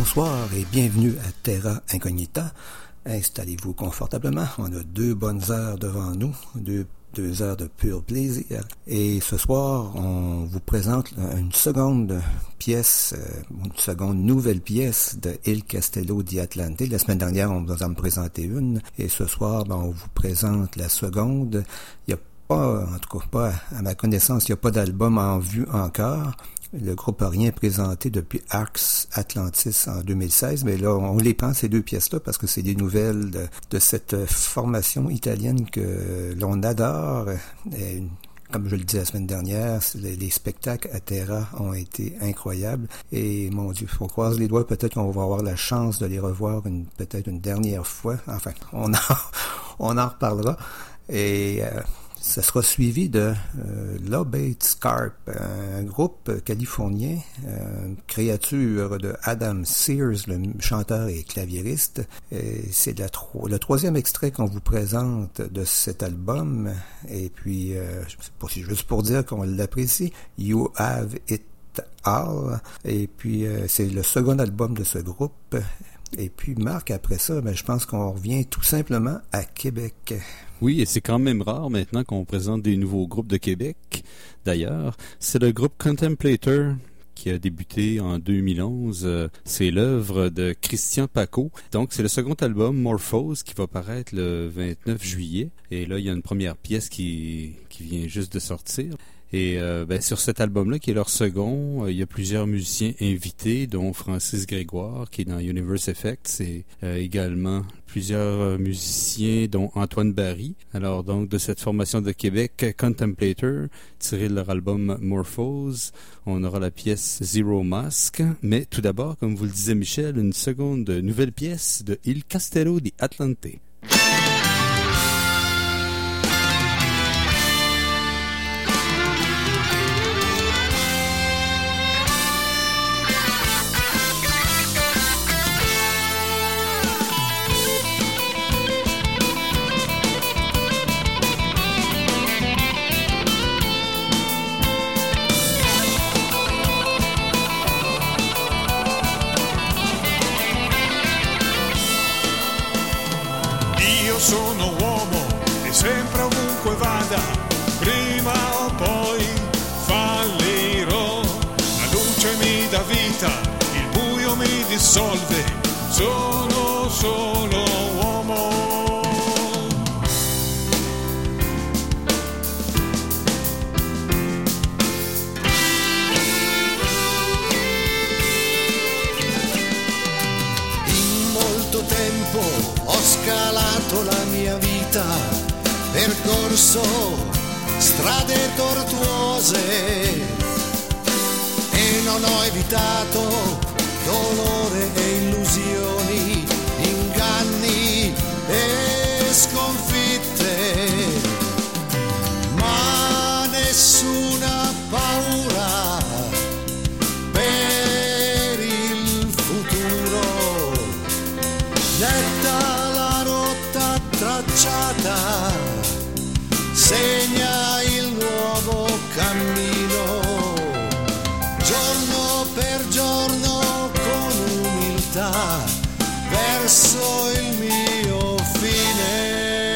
Bonsoir et bienvenue à Terra Incognita. Installez-vous confortablement. On a 2 bonnes heures devant nous, 2 heures de pur plaisir. Et ce soir, on vous présente une seconde pièce, une seconde nouvelle pièce de Il Castello di Atlante. La semaine dernière, on vous en a présenté une. Et ce soir, on vous présente la seconde. Il n'y a pas, en tout cas pas à ma connaissance, il n'y a pas d'album en vue encore. Le groupe n'a rien présenté depuis Arx Atlantis en 2016, mais là, on les prend, ces 2 pièces-là, parce que c'est des nouvelles de cette formation italienne que l'on adore. Et, comme je le disais la semaine dernière, les spectacles à Terra ont été incroyables. Et mon Dieu, il faut croiser les doigts, peut-être qu'on va avoir la chance de les revoir peut-être une dernière fois. Enfin, on en reparlera. Et ça sera suivi de Lobate Scarp, un groupe californien, créature de Adam Sears, le chanteur et claviériste. Et c'est le 3e extrait qu'on vous présente de cet album. Et puis, c'est juste pour dire qu'on l'apprécie, You Have It All. Et puis, c'est le second album de ce groupe. Et puis, Marc, après ça, je pense qu'on revient tout simplement à Québec. Oui, et c'est quand même rare maintenant qu'on présente des nouveaux groupes de Québec. D'ailleurs, c'est le groupe Contemplator qui a débuté en 2011. C'est l'œuvre de Christian Paco. Donc, c'est le second album, Morphose, qui va paraître le 29 juillet. Et là, il y a une première pièce qui vient juste de sortir. Et sur cet album-là, qui est leur second, il y a plusieurs musiciens invités, dont Francis Grégoire, qui est dans Universe Effects, et également plusieurs musiciens, dont Antoine Barry. Alors donc, de cette formation de Québec, Contemplator, tiré de leur album Morphose, on aura la pièce Zero Mask. Mais tout d'abord, comme vous le disait Michel, une seconde nouvelle pièce de Il Castello di Atlante. Sono uomo e sempre ovunque vada, prima o poi fallirò. La luce mi dà vita, il buio mi dissolve, sono solo uomo. In molto tempo ho scalato la mia vita, percorso strade tortuose e non ho evitato dolore e illusioni, inganni e sconfitte, ma nessuna paura per il futuro. Getta la rotta tracciata, segna il nuovo cammino, giorno per giorno con umiltà verso il mio fine.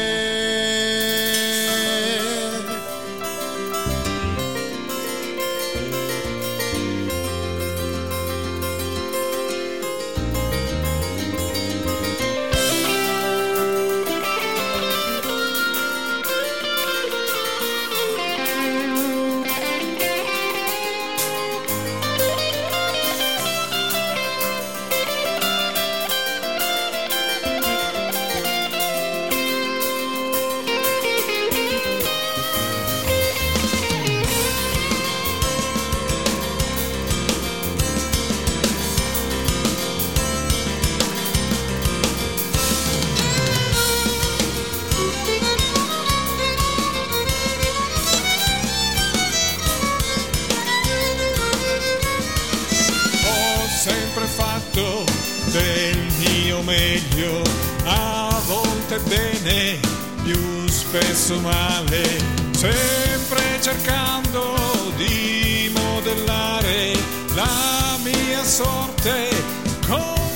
Fatto del mio meglio, a volte bene, più spesso male, sempre cercando di modellare la mia sorte con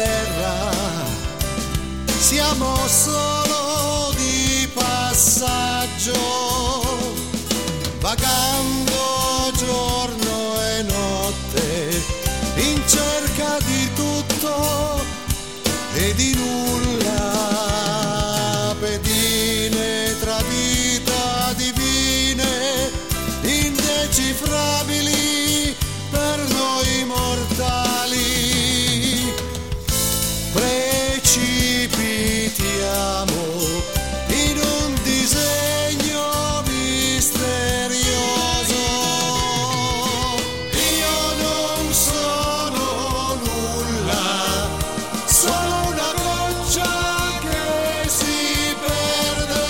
terra, siamo solo di passaggio, vagando giorno e notte in cerca di tutto e di nulla, pedine tra vita divine, indecifrabili per noi mortali. Precipitiamo in un disegno misterioso. Io non sono nulla, solo una goccia che si perde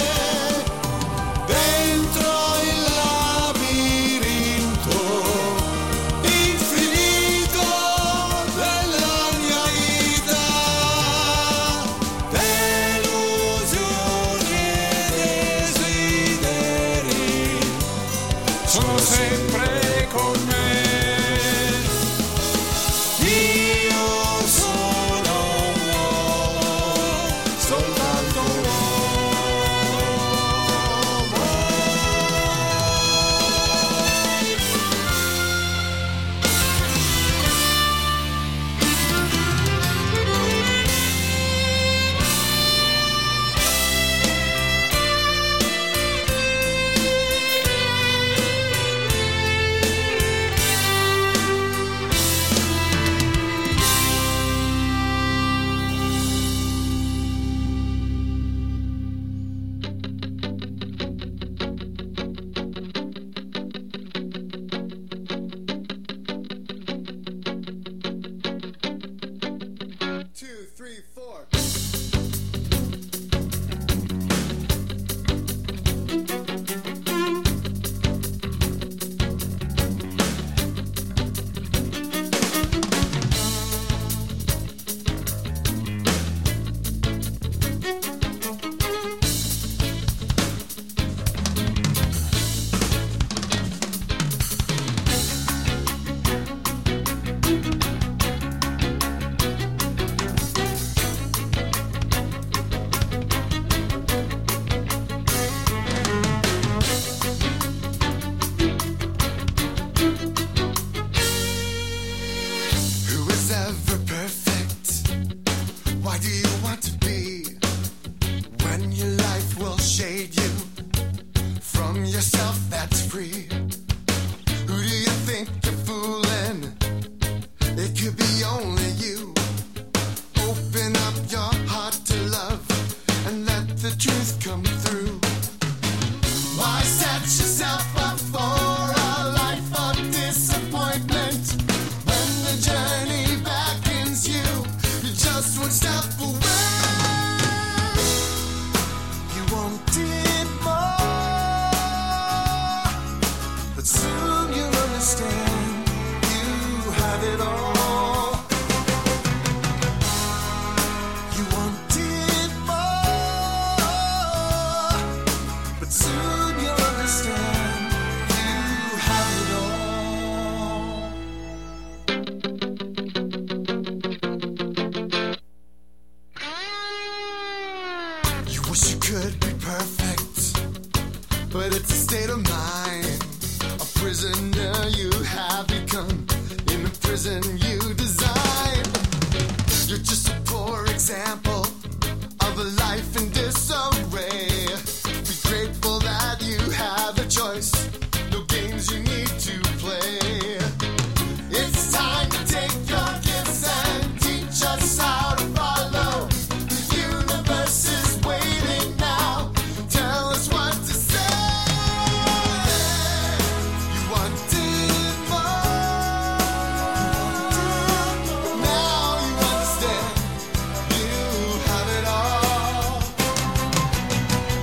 dentro il labirinto infinito della mia vita. Delusioni e desideri sono sempre con me. io sono un uomo, soltanto un uomo. Two, three, four. Who is ever perfect? Why do you want to be when your life will shade you from yourself that's free? Who do you think you're fooling? It could be only you. Open up your heart to love and let the truth come through. Why set yourself up for a life of disappointment when the journey beckons you? You're just one step away. You wanted more, but soon you'll understand you have it all. You wanted more, but soon you'll understand you have it all. You wish you could be perfect, but it's a state of mind. A prisoner you have become in the prison you design. You're just a poor example of a life in disarray. Be grateful that you have a choice. No games you need to play. It's time to take your gifts and teach us how to follow. The universe is waiting now. Tell us what to say. You wanted more. Now you understand. You have it all.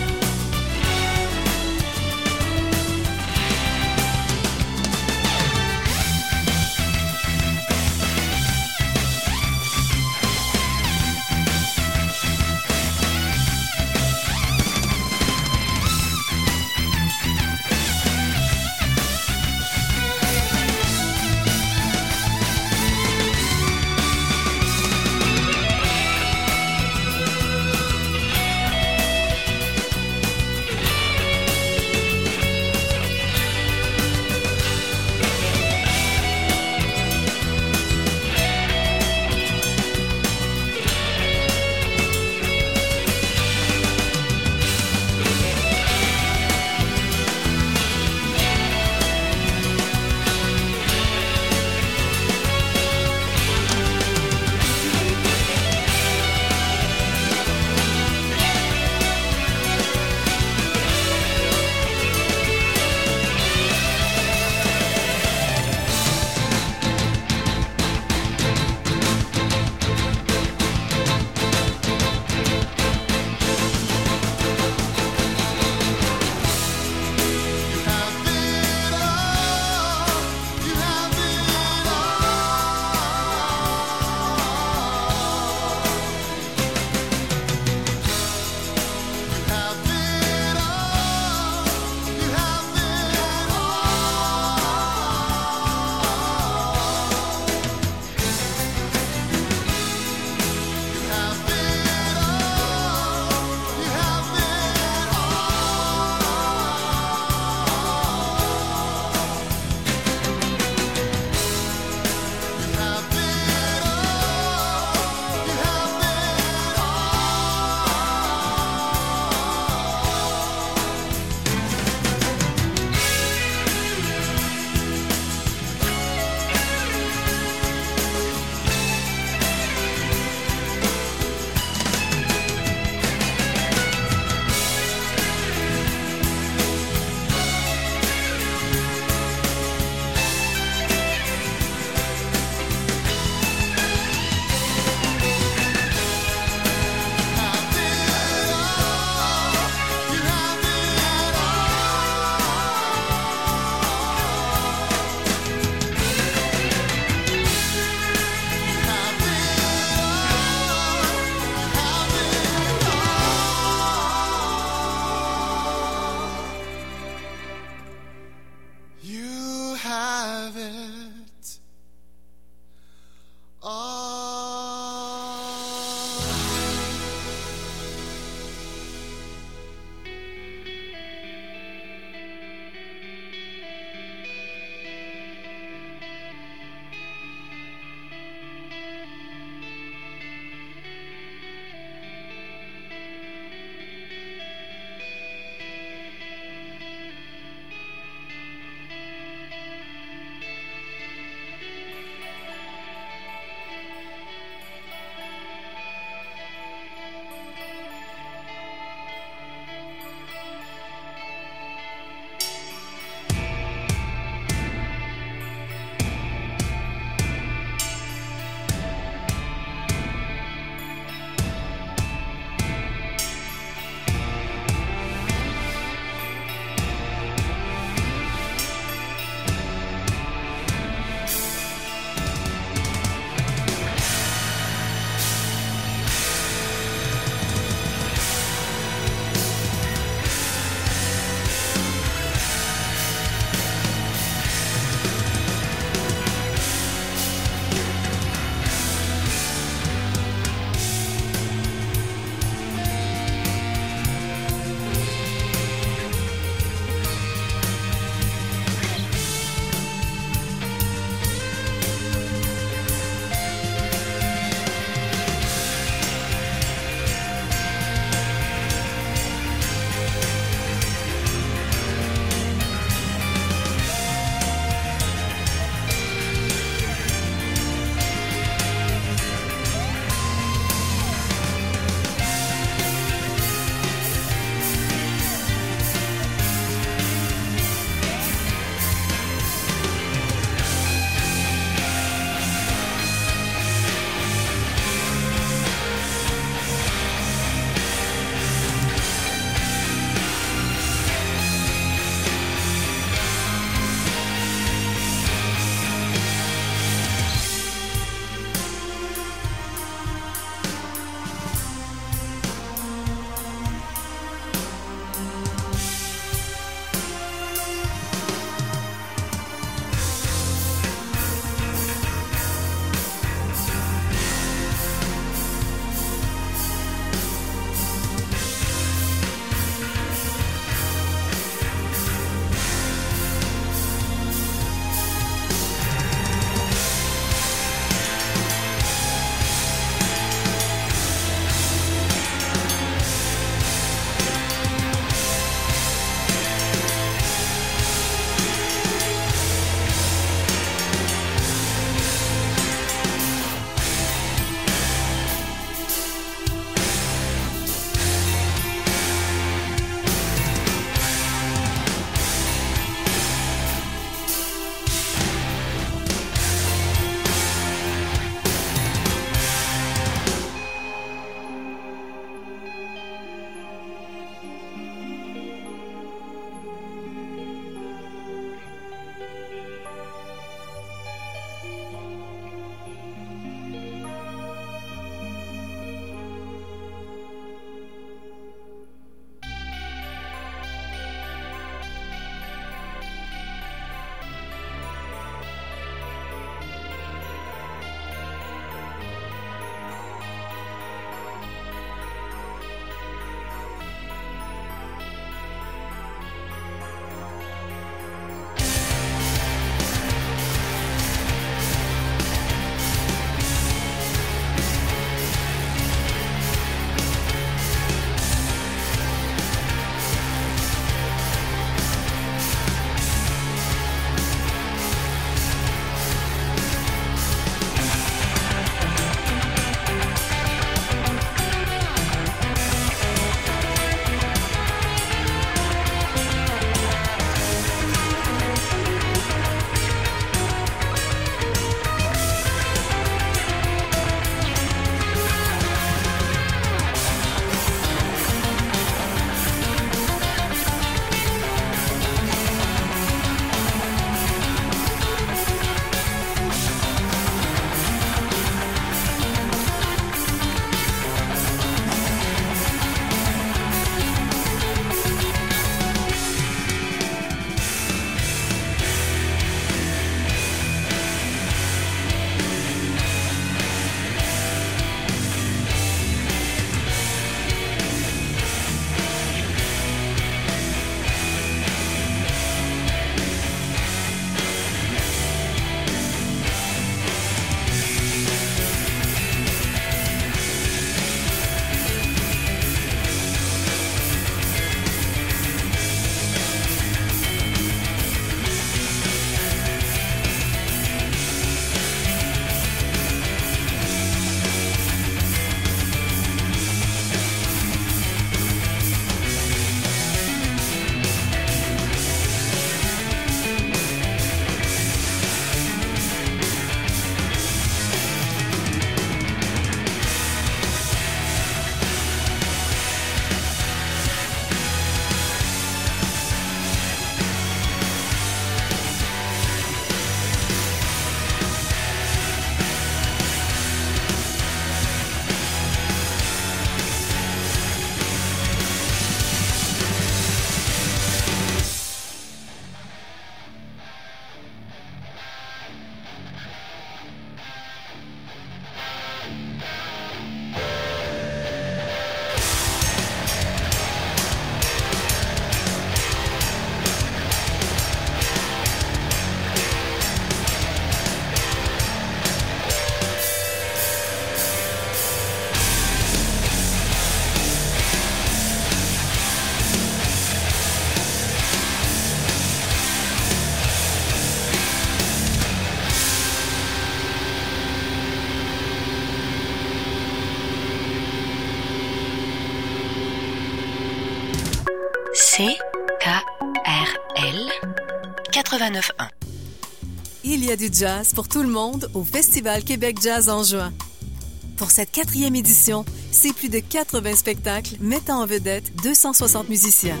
CKRL 89.1. Il y a du jazz pour tout le monde au Festival Québec Jazz en juin. Pour cette 4e édition, c'est plus de 80 spectacles mettant en vedette 260 musiciens.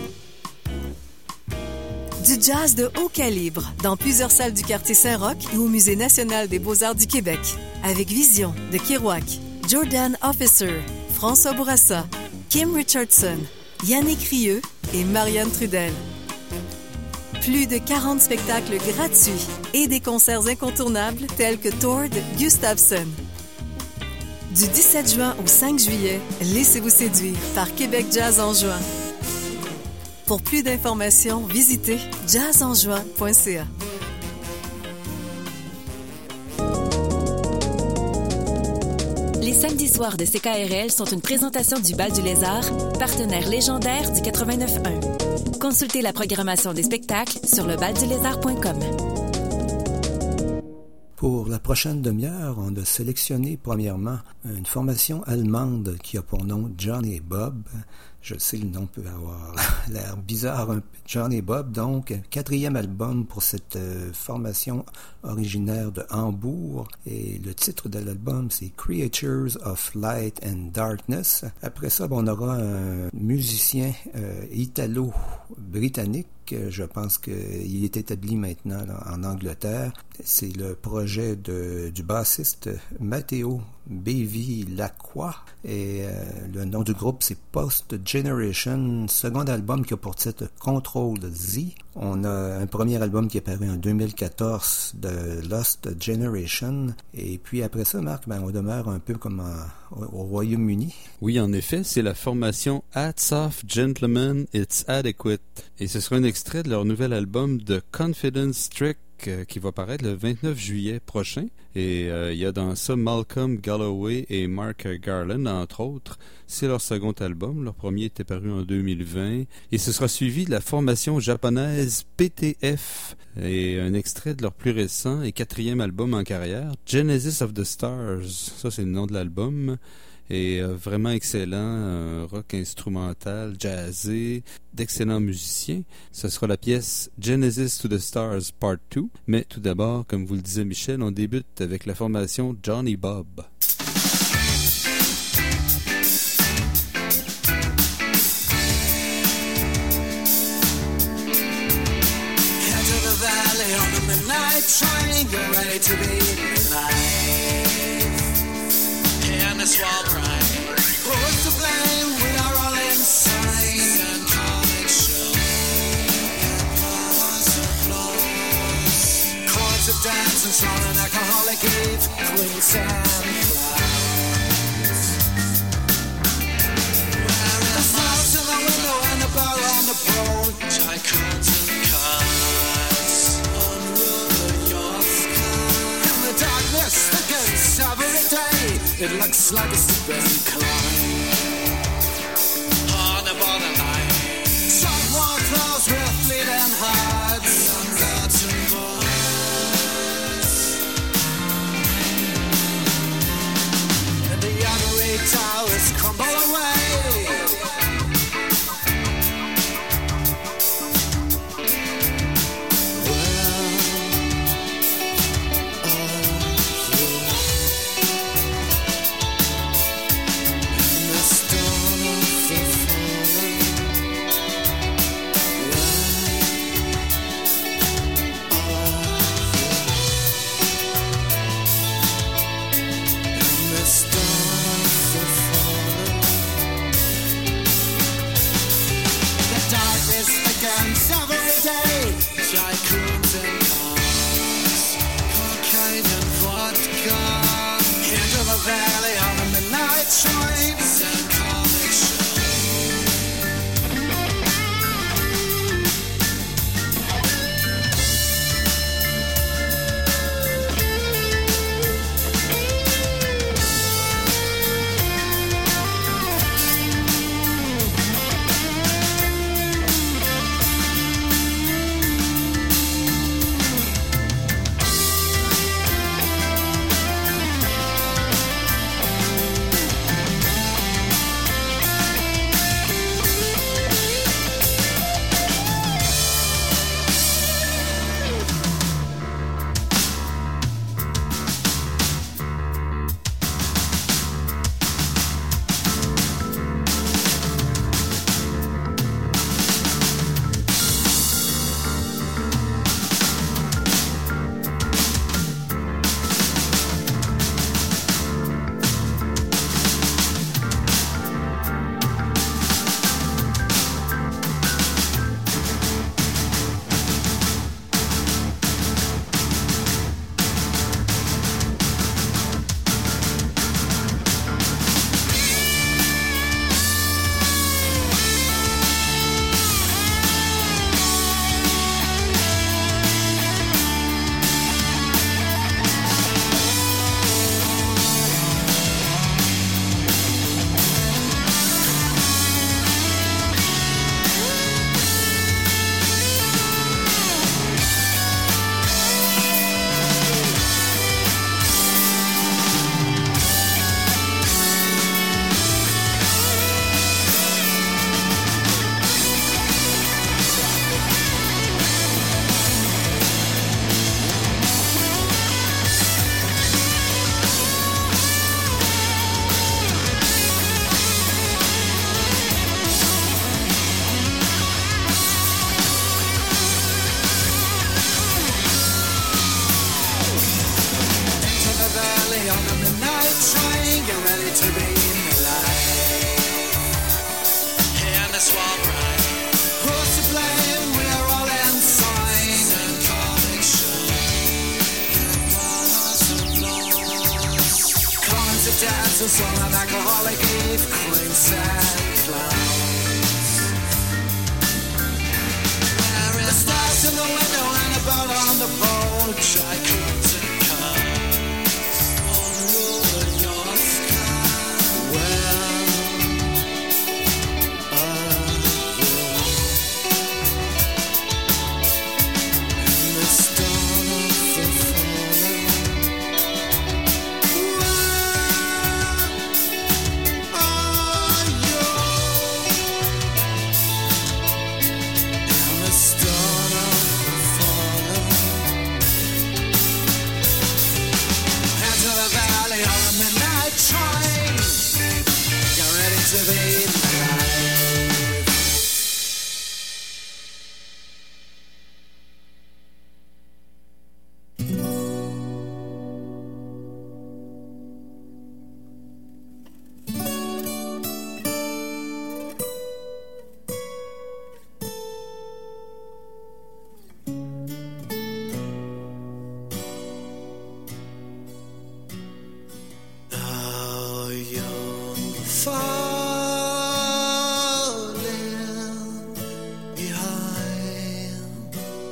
Du jazz de haut calibre dans plusieurs salles du quartier Saint-Roch et au Musée national des beaux-arts du Québec. Avec Vision de Kerouac, Jordan Officer, François Bourassa, Kim Richardson, Yannick Rieu et Marianne Trudel. Plus de 40 spectacles gratuits et des concerts incontournables tels que Tord Gustafsson. Du 17 juin au 5 juillet, laissez-vous séduire par Québec Jazz en juin. Pour plus d'informations, visitez jazzenjuin.ca. Les samedis soirs de CKRL sont une présentation du Bal du Lézard, partenaire légendaire du 89.1. Consultez la programmation des spectacles sur lebaldulézard.com. Pour la prochaine demi-heure, on a sélectionné premièrement une formation allemande qui a pour nom Johnny et Bob. Je sais, le nom peut avoir l'air bizarre, un peu. Johnny et Bob, donc, 4e album pour cette formation originaire de Hambourg. Et le titre de l'album, c'est Creatures of Light and Darkness. Après ça, on aura un musicien italo-britannique. Je pense qu'il est établi maintenant là, en Angleterre. C'est le projet du bassiste Matteo Bevilacqua. Et le nom du groupe, c'est Post Generation, second album qui a pour titre Control Z. On a un premier album qui est paru en 2014 de Lost Generation. Et puis après ça, Marc, on demeure un peu comme au Royaume-Uni. Oui, en effet, c'est la formation Hats Off Gentlemen, It's Adequate. Et ce sera un extrait de leur nouvel album The Confidence Trick qui va paraître le 29 juillet prochain. Et il y a dans ça Malcolm Galloway et Mark Garland, entre autres. C'est leur second album. Leur premier était paru en 2020. Et ce sera suivi de la formation japonaise PTF et un extrait de leur plus récent et 4e album en carrière, Genesis of the Stars. Ça, c'est le nom de l'album. Et vraiment excellent, rock instrumental, jazzé, d'excellents musiciens. Ce sera la pièce Genesis to the Stars Part 2. Mais tout d'abord, comme vous le disait Michel, on débute avec la formation Johnny Bob. And this wall pride. Who's to blame? We are all insane. And comic show. Chords of dance and song and alcoholic Eve. Queens and clouds. The smoke to the window and the bell on the pole. Tycoons and cars. Under your sky. In the darkness, the ghosts of every day. It looks like it's been climbed on the borderline. Some war clothes with fleeting hearts. Some rotten boys. And the ivory towers crumble away. Tycoons and cars, cocaine and vodka. Into the valley on the midnight trains and comic all I gave queen sad clouds. There is stars in the window and a bird on the porch. I could take cards on your sky. Where are you? In this dawn of the fallen. To be alive. Now you're falling behind.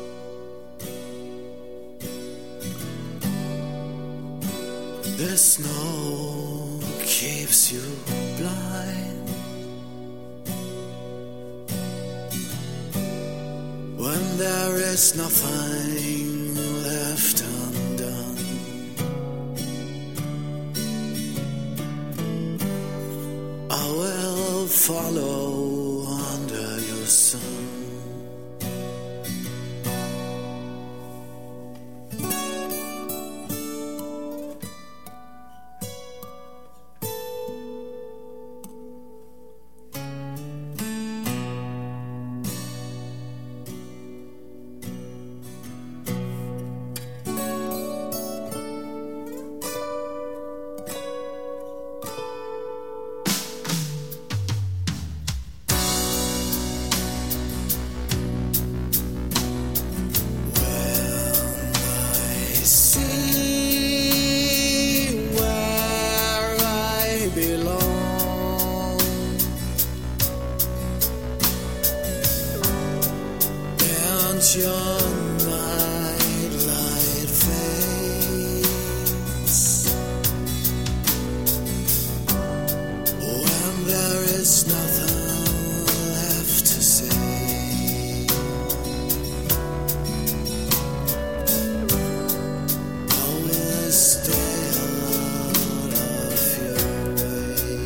The snow keeps you blind. When there is nothing left undone. I will follow under your sun. Your nightlight fades when there is nothing left to say. I will stay out of your way.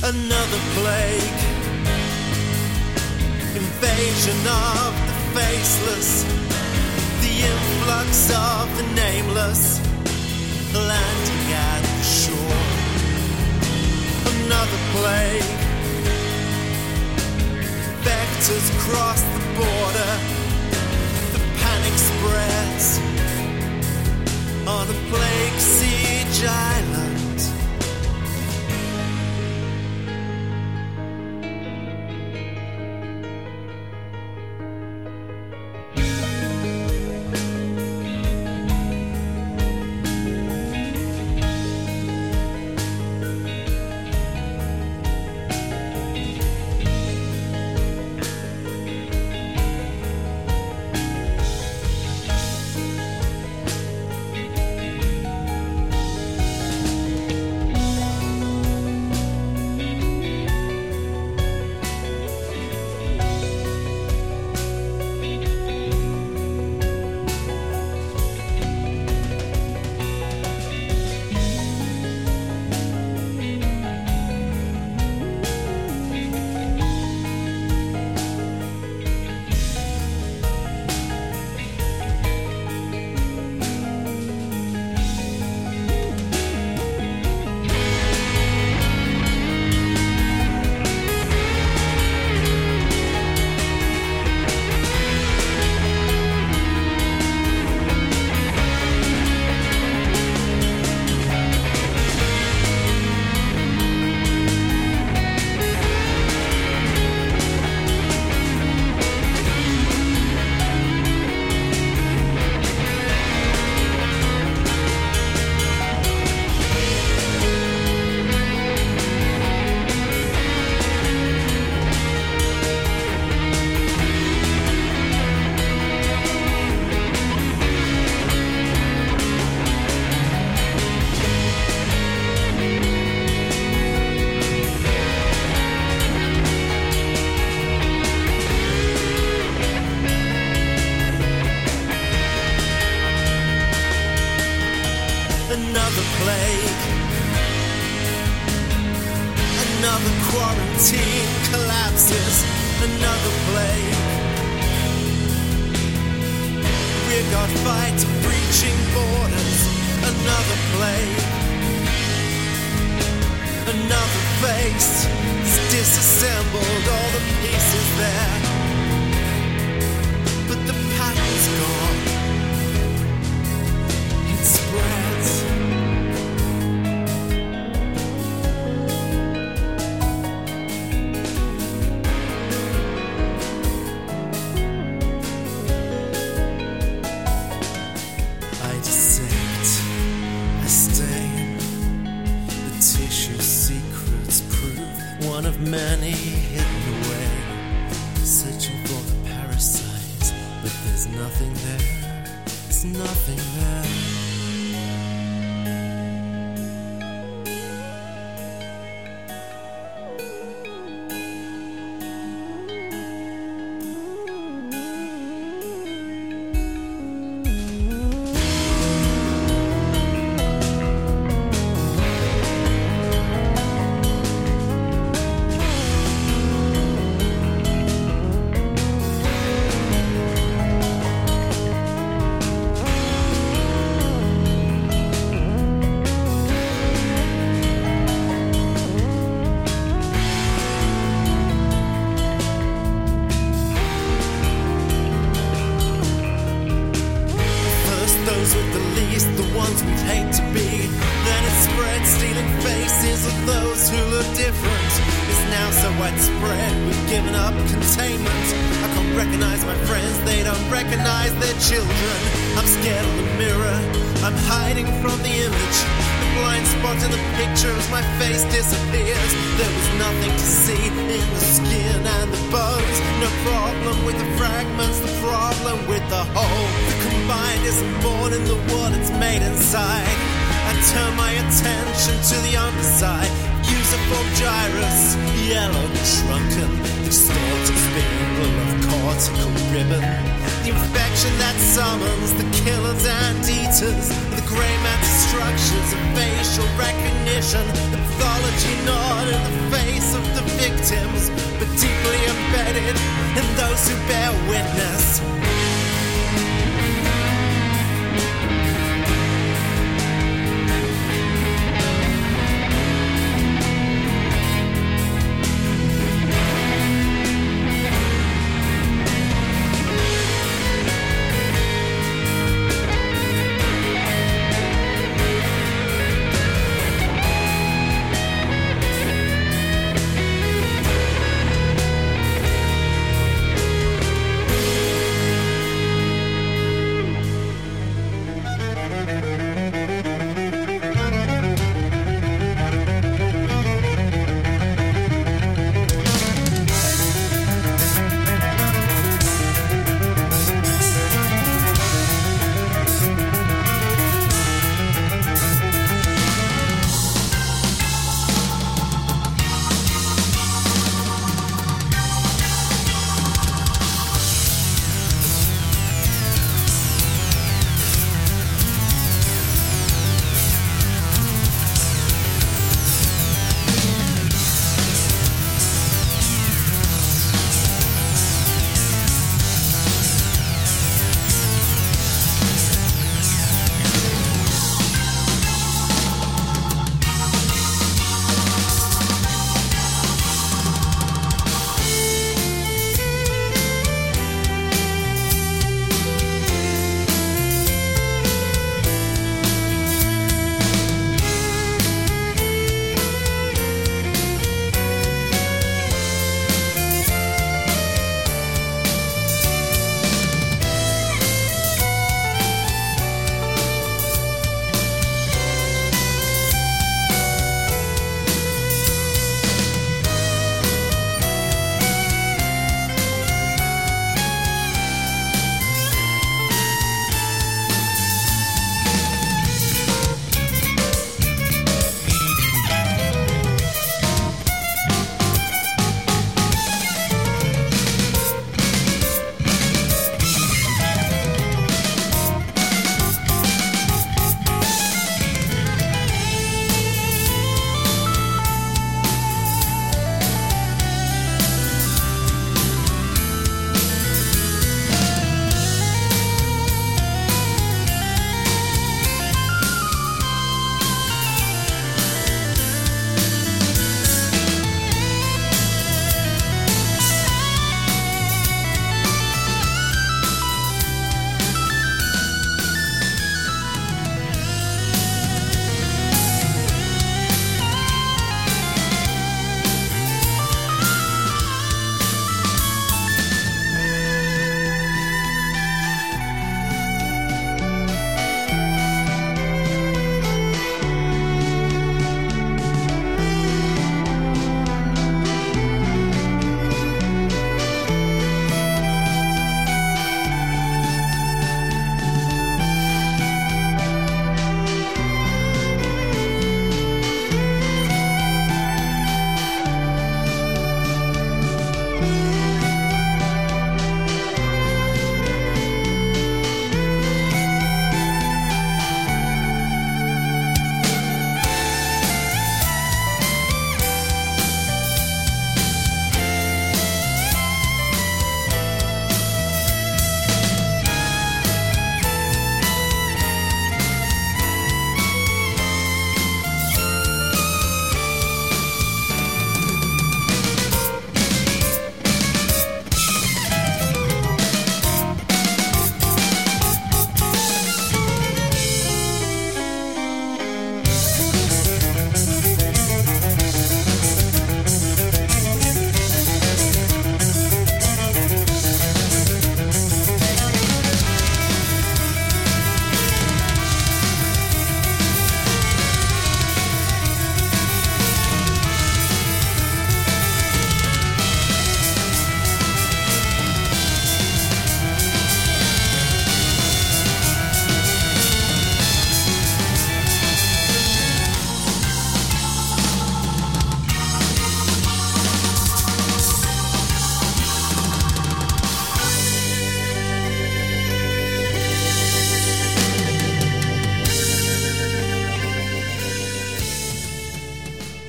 Another plague, invasion of the faceless, the influx of the nameless, landing at the shore. Another plague, vectors cross the border, the panic spreads on a plague siege island. Another plague, another quarantine collapses, another plague. We've got fights breaching borders, another plague. Another face is disassembled, all the pieces there, but the pattern's gone. It spreads. I dissect, I stain, the tissue secrets prove one of many hidden away, searching for the parasite, but there's nothing there, there's nothing there. Those with the least, the ones we'd hate to be. Then it spread, stealing faces of those who look different. It's now so widespread, we've given up containment. I can't recognize my friends, they don't recognize their children. I'm scared of the mirror, I'm hiding from the image. The blind spot in the picture as my face disappears. There was nothing to see in the skin and the bones. No problem with the fragments, the problem with the whole. The combined isn't born in the world, it's made inside. I turn my attention to the underside. Usiform gyrus, yellow, shrunken, distorted spiral of cortical ribbon. The infection that summons the killers and eaters. The grey matter structures of facial recognition. The pathology nod in the face those who bear witness.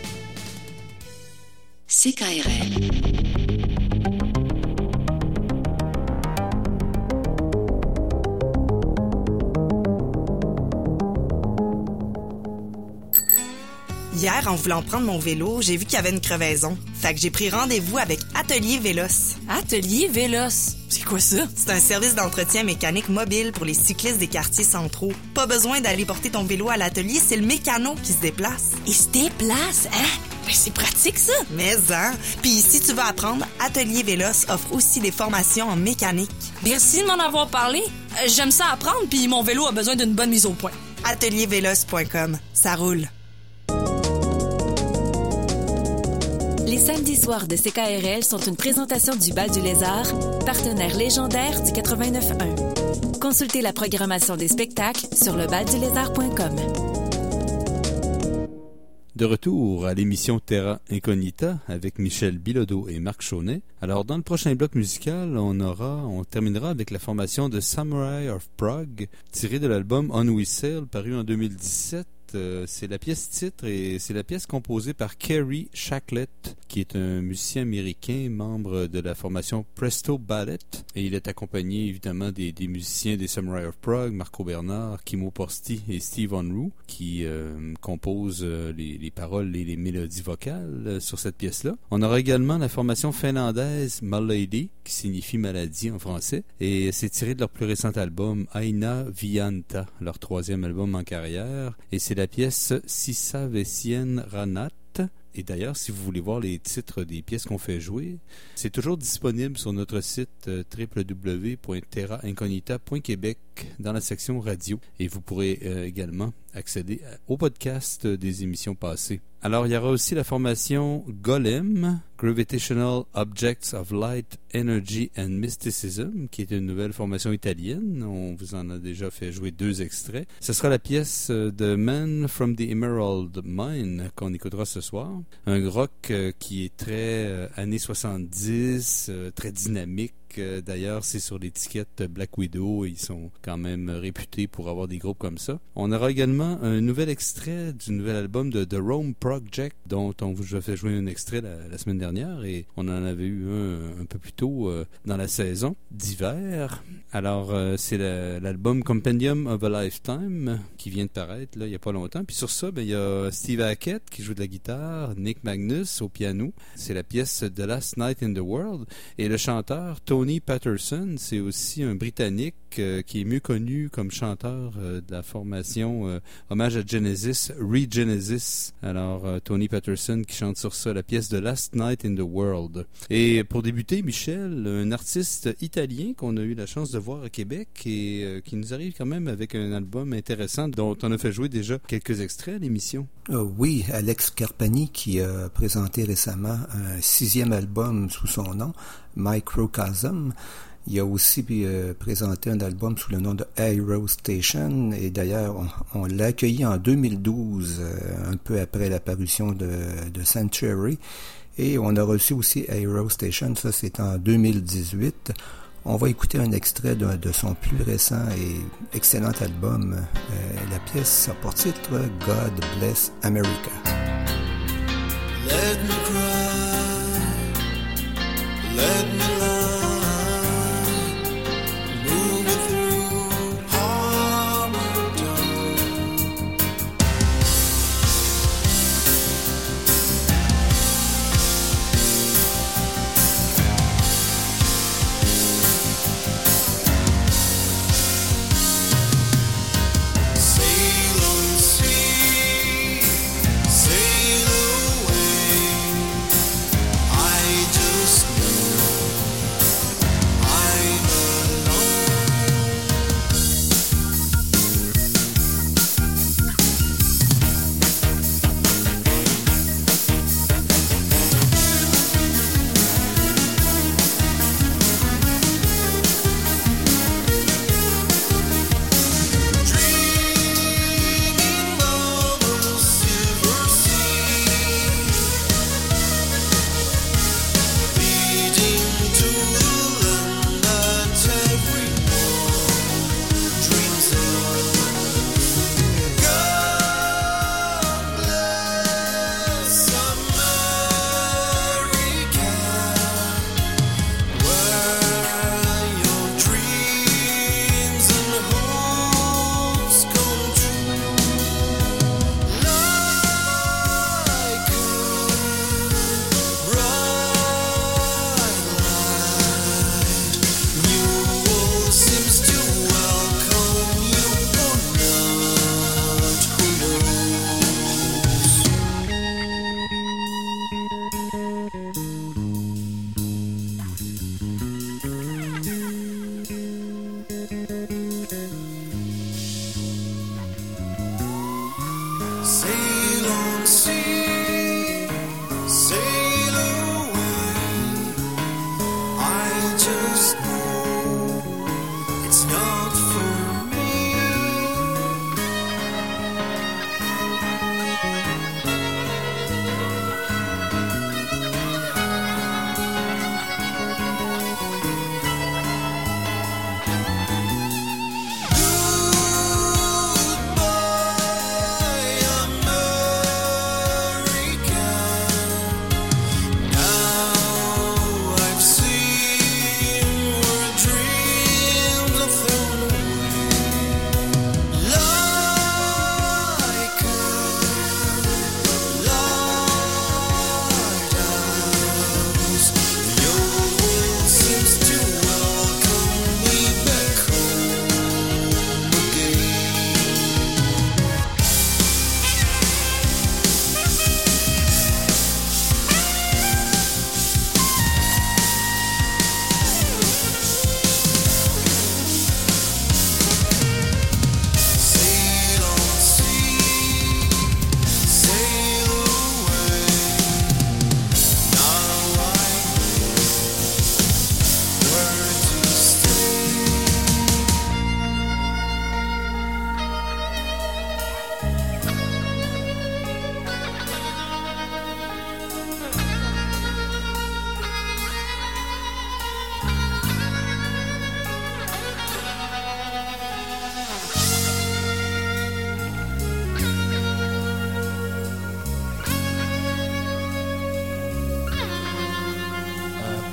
CKRL. Hier, en voulant prendre mon vélo, j'ai vu qu'il y avait une crevaison. Fait que j'ai pris rendez-vous avec Atelier Vélos. Atelier Vélos? C'est quoi ça? C'est un service d'entretien mécanique mobile pour les cyclistes des quartiers centraux. Pas besoin d'aller porter ton vélo à l'atelier, c'est le mécano qui se déplace. Il se déplace, hein? Ben, c'est pratique, ça! Mais, hein? Puis si tu veux apprendre, Atelier Vélos offre aussi des formations en mécanique. Merci de m'en avoir parlé. J'aime ça apprendre, puis mon vélo a besoin d'une bonne mise au point. Ateliervélos.com. Ça roule. Les samedis soirs de CKRL sont une présentation du Bal du Lézard, partenaire légendaire du 89.1. Consultez la programmation des spectacles sur lebaldulézard.com. De retour à l'émission Terra Incognita avec Michel Bilodeau et Marc Chaunet. Alors, dans le prochain bloc musical, on terminera avec la formation de Samurai of Prague, tirée de l'album On We Sail, paru en 2017. C'est la pièce titre et c'est la pièce composée par Kerry Shacklett, qui est un musicien américain, membre de la formation Presto Ballet. Et il est accompagné évidemment des musiciens des Samurai of Prague, Marco Bernard, Kimo Porsti et Steve Unruh, qui composent les paroles et les mélodies vocales sur cette pièce-là. On aura également la formation finlandaise Malady, qui signifie maladie en français, et c'est tiré de leur plus récent album Aina Vianta, leur troisième album en carrière, et c'est la pièce Sissa Vessien Ranat. Et d'ailleurs, si vous voulez voir les titres des pièces qu'on fait jouer, c'est toujours disponible sur notre site www.terraincognita.québec dans la section radio. Et vous pourrez également accéder au podcast des émissions passées. Alors, il y aura aussi la formation Golem, Gravitational Objects of Light, Energy and Mysticism, qui est une nouvelle formation italienne. On vous en a déjà fait jouer 2 extraits. Ce sera la pièce de Man from the Emerald Mine qu'on écoutera ce soir. Un rock qui est très années 70, très dynamique. D'ailleurs, c'est sur l'étiquette Black Widow. Ils sont quand même réputés pour avoir des groupes comme ça. On aura également un nouvel extrait du nouvel album de The Rome Project, dont on vous a fait jouer un extrait la semaine dernière, et on en avait eu un peu plus tôt dans la saison d'hiver. Alors, c'est l'album Compendium of a Lifetime qui vient de paraître là, il n'y a pas longtemps. Puis sur ça, il y a Steve Hackett qui joue de la guitare, Nick Magnus au piano. C'est la pièce The Last Night in the World. Et le chanteur Tony Patterson, c'est aussi un Britannique qui est mieux connu comme chanteur de la formation hommage à Genesis, Regenesis. Alors, Tony Patterson qui chante sur ça la pièce de Last Night in the World. Et pour débuter, Michel, un artiste italien qu'on a eu la chance de voir à Québec et qui nous arrive quand même avec un album intéressant dont on a fait jouer déjà quelques extraits à l'émission. Oui, Alex Carpani qui a présenté récemment un 6e album sous son nom, Microcosm. Il a aussi présenté un album sous le nom de Aero Station, et d'ailleurs on l'a accueilli en 2012, un peu après la parution de Sanctuary, et on a reçu aussi Aero Station, ça c'est en 2018. On va écouter un extrait de son plus récent et excellent album. La pièce a pour titre God Bless America. Let me cry, let me lie, moving through Harmondale. Sail on the sea, sail away.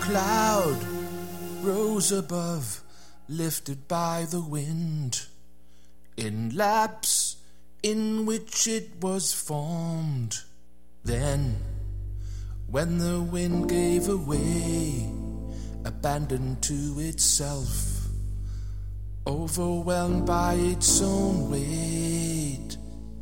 cloud rose above, lifted by the wind, in lapse in which it was formed. Then, when the wind gave way, abandoned to itself, overwhelmed by its own weight,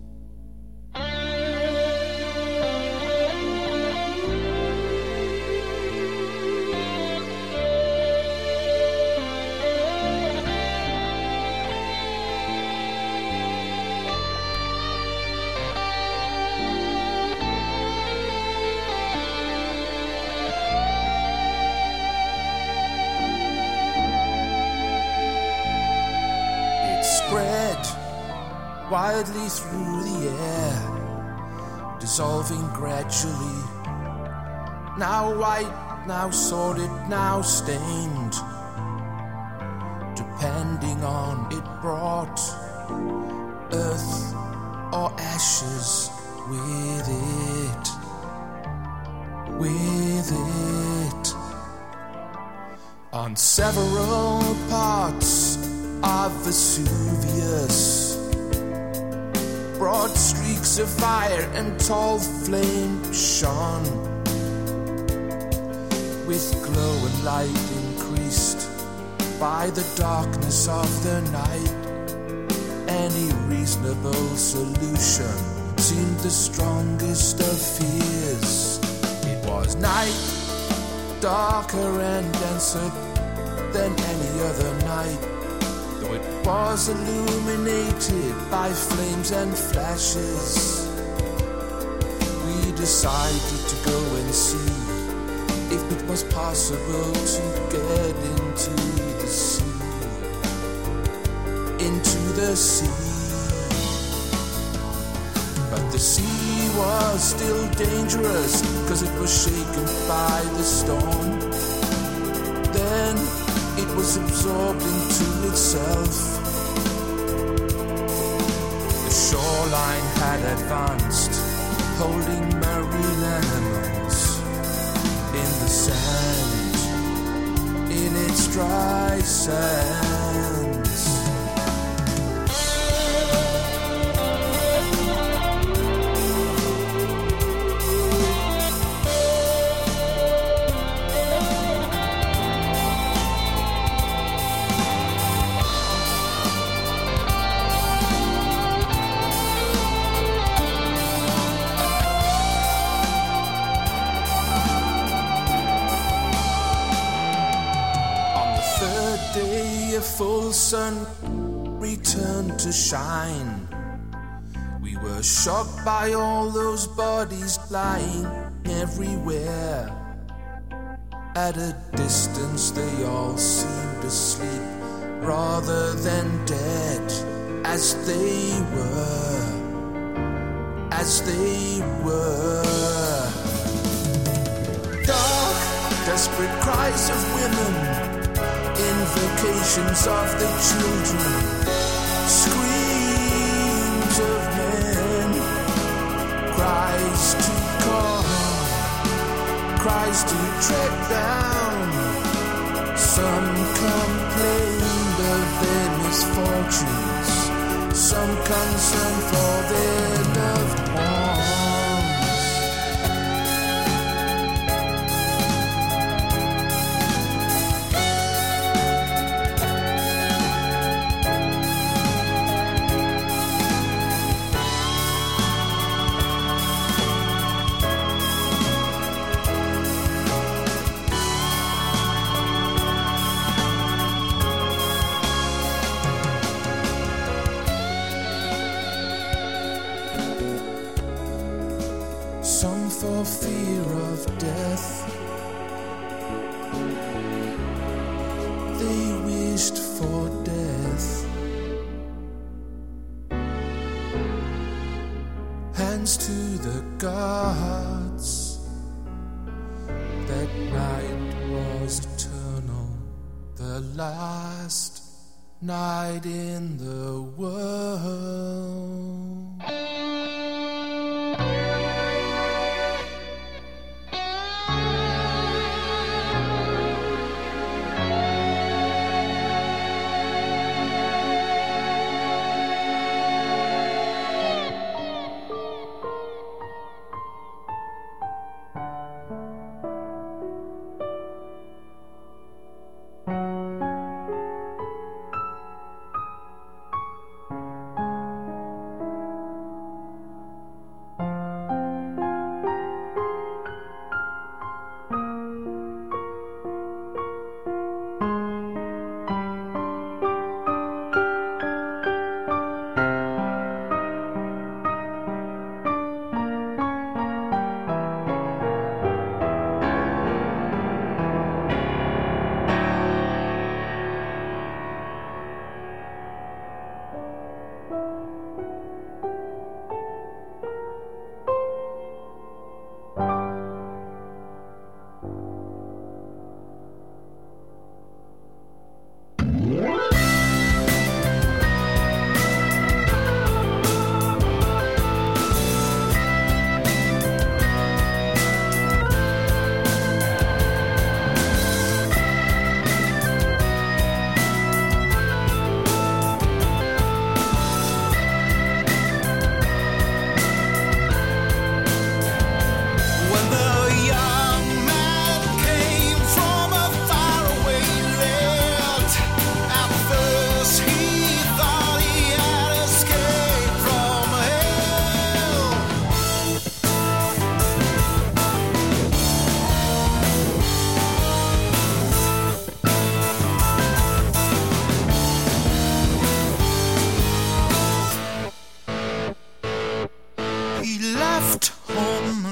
wildly through the air, dissolving gradually, now white, now sordid, now stained. Depending on it brought earth or ashes with it, with it. On several parts of Vesuvius, broad streaks of fire and tall flame shone, with glow and light increased by the darkness of the night. Any reasonable solution seemed the strongest of fears. It was night, darker and denser than any other night, though it was illuminated by flames and flashes. We decided to go and see if it was possible to get into the sea, into the sea. But the sea was still dangerous, 'cause it was shaken by the storm. Then it was absorbed into itself. The shoreline had advanced, holding marine animals in the sand, in its dry sands. A full sun returned to shine. We were shocked by all those bodies lying everywhere. At a distance they all seemed asleep rather than dead, as they were, as they were. Dark, desperate cries of women, invocations of the children, screams of men, cries to call, cries to tread down. Some complained of their misfortunes, some concerned for their loved ones. For fear of death, they wished for death. Hands to the gods. That night was eternal, the last night in the world.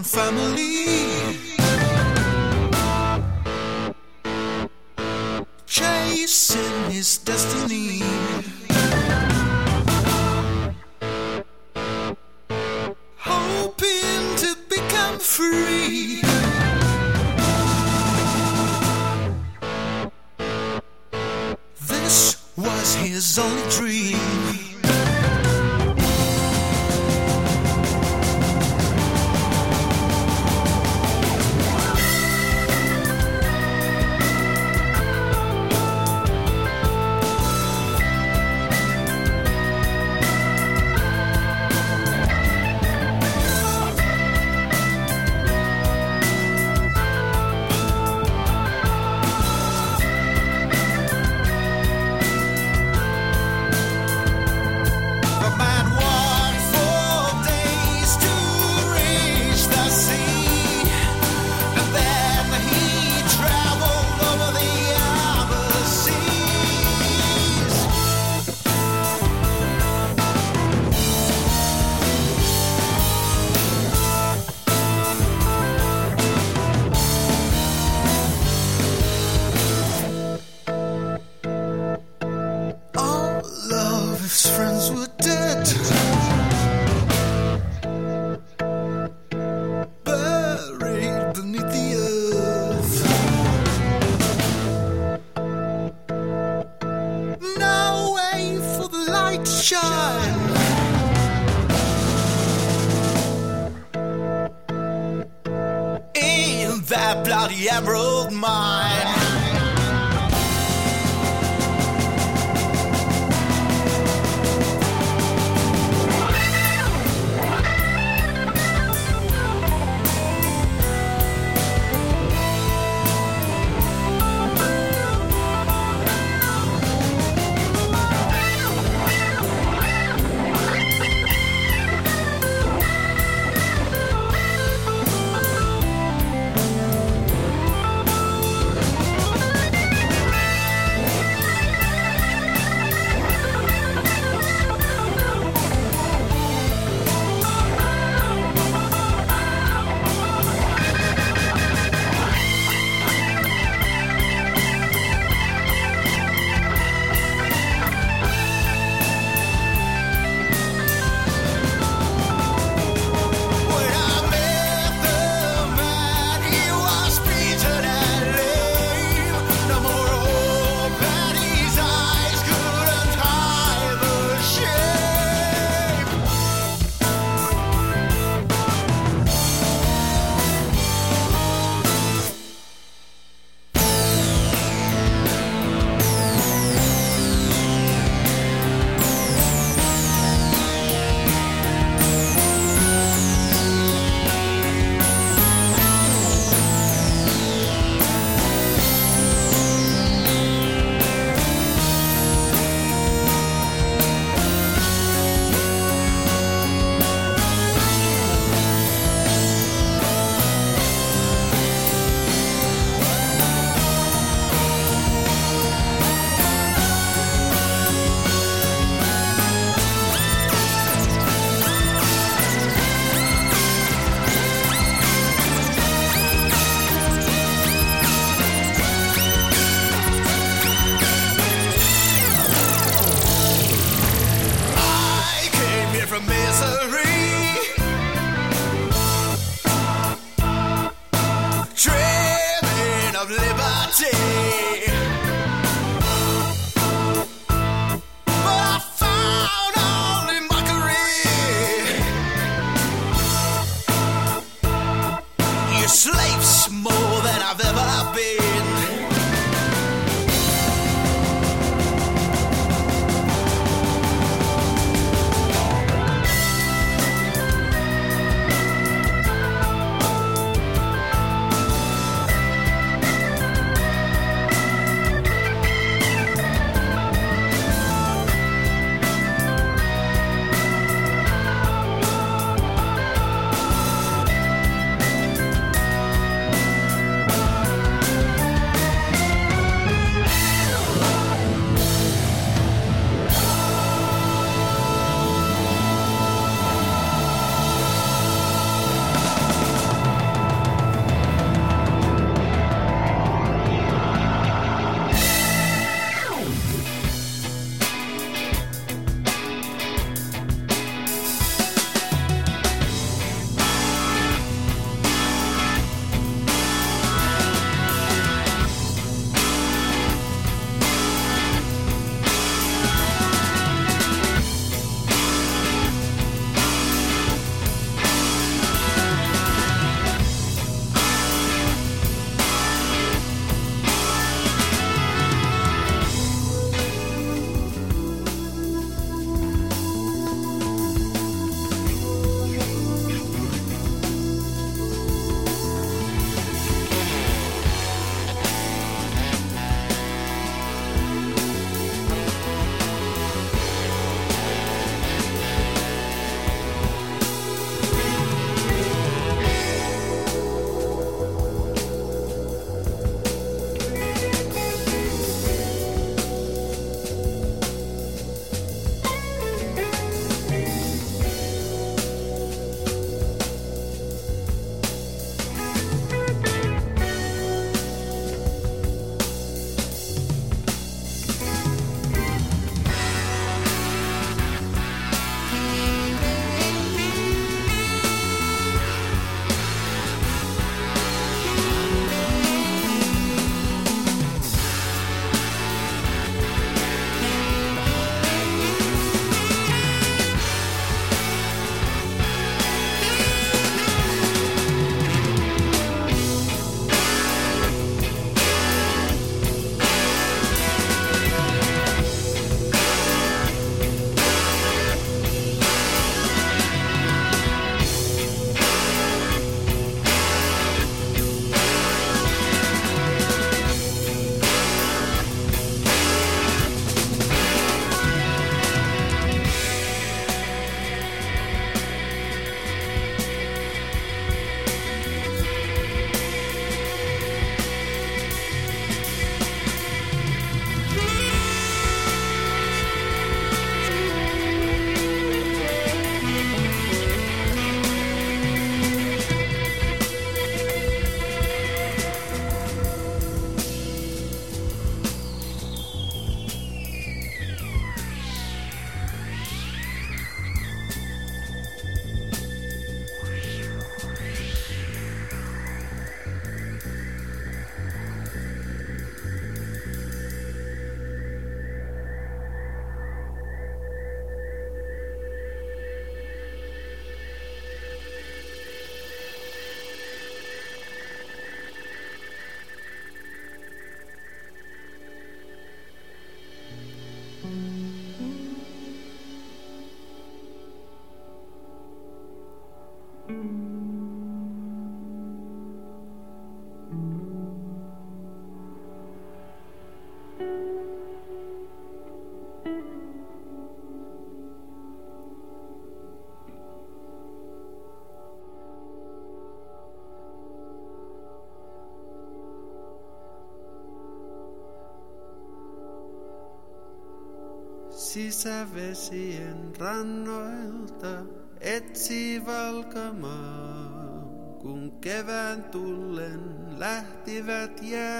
family. Chasing his destiny. Hoping to become free. This was his only dream. That bloody emerald mine. Sisävesien rannoilta etsi valkamaa, kun kevään tullen lähtivät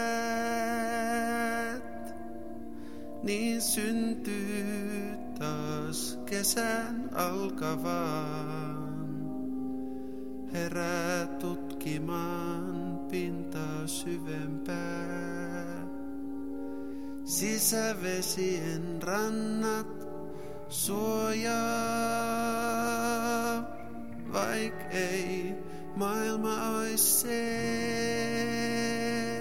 jäät. Niin syntyy taas kesän alkavaan, herää tutkimaan pintaa syvempää. Sisävesien rannat suojaa, vaik ei maailma ois sees.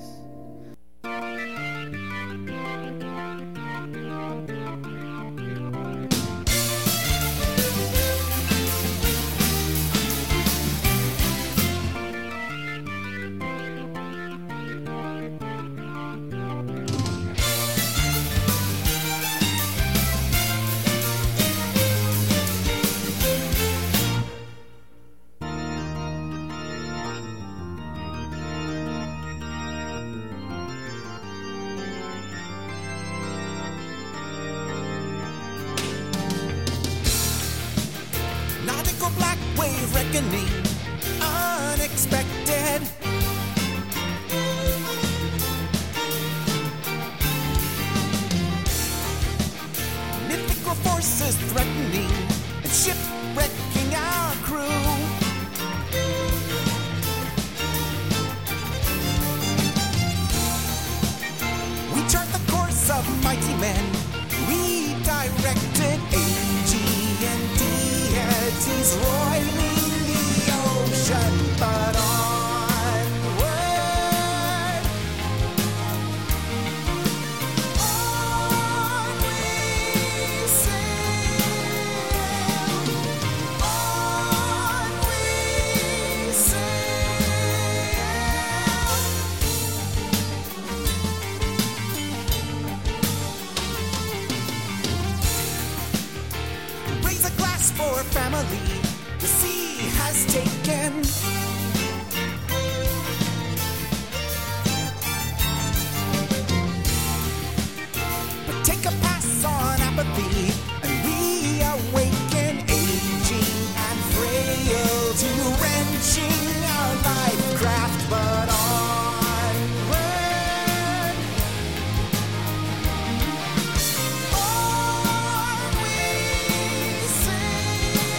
Black wave reckoning, unexpected. Mythical forces threatening and shipwrecking our crew. We chart the course of mighty men, redirected AG&D. He's roiling the ocean, but onward, on we sail, on we sail. Raise a glass for family the sea has taken. But take a pass on apathy and we awaken, aging and frailty, wrenching our life craft, but onward, on we sail.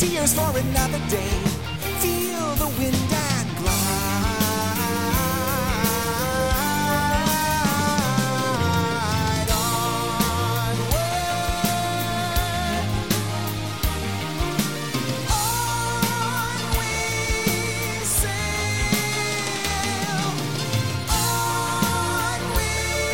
tears for another day. Feel the wind and glide onward. On we sail. On we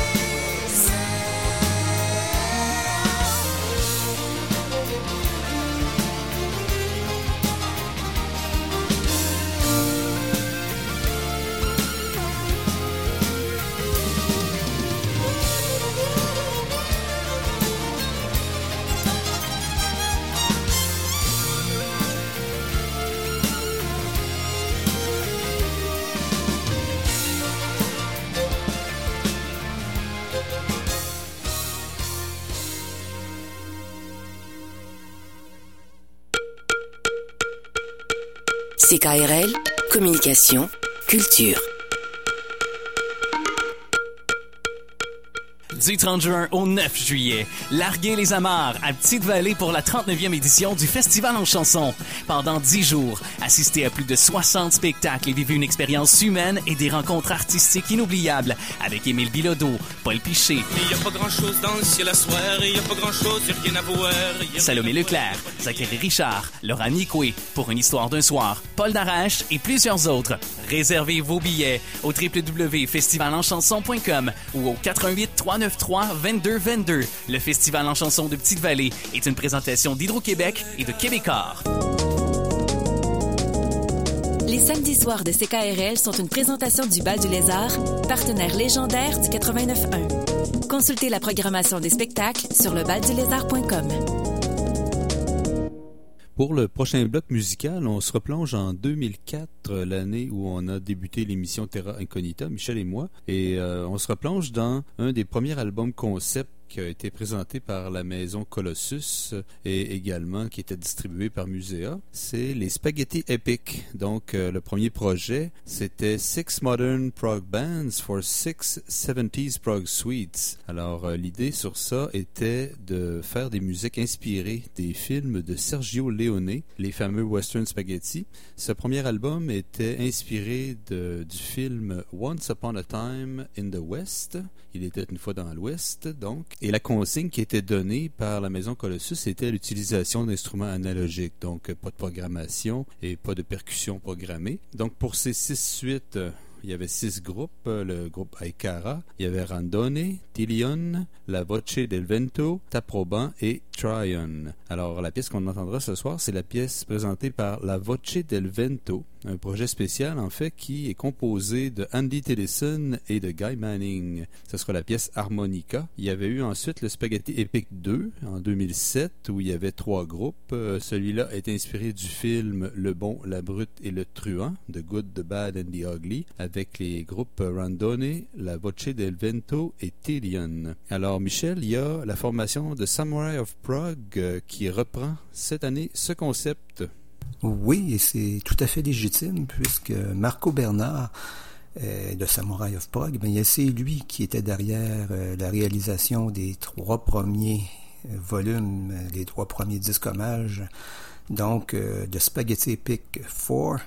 CKRL, communication, culture. Du 30 juin au 9 juillet, larguez les amarres à Petite-Vallée pour la 39e édition du Festival en chanson. Pendant 10 jours, assistez à plus de 60 spectacles et vivez une expérience humaine et des rencontres artistiques inoubliables avec Émile Bilodeau, Paul Piché. Il y a pas grand-chose dans le ciel à soir, il y a pas grand-chose, y a rien à voir. Salomé Leclerc, Zachary Richard, Laura Nicoué, Pour une histoire d'un soir, Paul Darache et plusieurs autres. Réservez vos billets au www.festivalenchanson.com ou au 88 393 22 22. Le Festival en chanson de Petite-Vallée est une présentation d'Hydro-Québec et de Québécois. Les samedis soirs de CKRL sont une présentation du Bal du Lézard, partenaire légendaire du 89.1. Consultez la programmation des spectacles sur lebaldulézard.com. Pour le prochain bloc musical, on se replonge en 2004, l'année où on a débuté l'émission Terra Incognita, Michel et moi, et on se replonge dans un des premiers albums concept qui a été présenté par la maison Colossus et également qui était distribué par Musea. C'est les Spaghetti Epic. Donc, le premier projet, c'était 6 Modern Prog Bands for 6 70s Prog Suites. Alors, l'idée sur ça était de faire des musiques inspirées des films de Sergio Leone, les fameux Western Spaghetti. Ce premier album était inspiré du film Once Upon a Time in the West. Il était une fois dans l'Ouest, donc. Et la consigne qui était donnée par la maison Colossus était l'utilisation d'instruments analogiques, donc pas de programmation et pas de percussion programmée. Donc pour ces 6 suites, il y avait 6 groupes, le groupe Aikara, il y avait Randone, Tilion, La Voce del Vento, Taproban et Tryon. Alors la pièce qu'on entendra ce soir, c'est la pièce présentée par La Voce del Vento, un projet spécial en fait qui est composé de Andy Tillison et de Guy Manning. Ce sera la pièce Harmonica. Il y avait eu ensuite le Spaghetti Epic 2 en 2007 où il y avait 3 groupes. Celui-là est inspiré du film Le Bon, la Brute et le Truand, The Good, the Bad and the Ugly, avec les groupes Randone, La Voce del Vento et Tilion. Alors Michel, il y a la formation de Samurai of Prague qui reprend cette année ce concept. Oui, et c'est tout à fait légitime puisque Marco Bernard de Samurai of Prague, c'est lui qui était derrière la réalisation des 3 premiers volumes, les 3 premiers disques hommages, donc de Spaghetti Epic 4.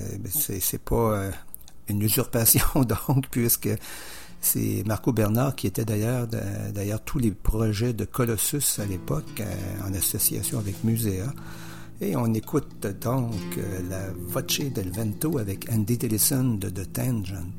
C'est pas une usurpation donc, puisque c'est Marco Bernard qui était derrière tous les projets de Colossus à l'époque, en association avec Musea. Et on écoute donc la Voce del Vento avec Andy Tillison de The Tangent.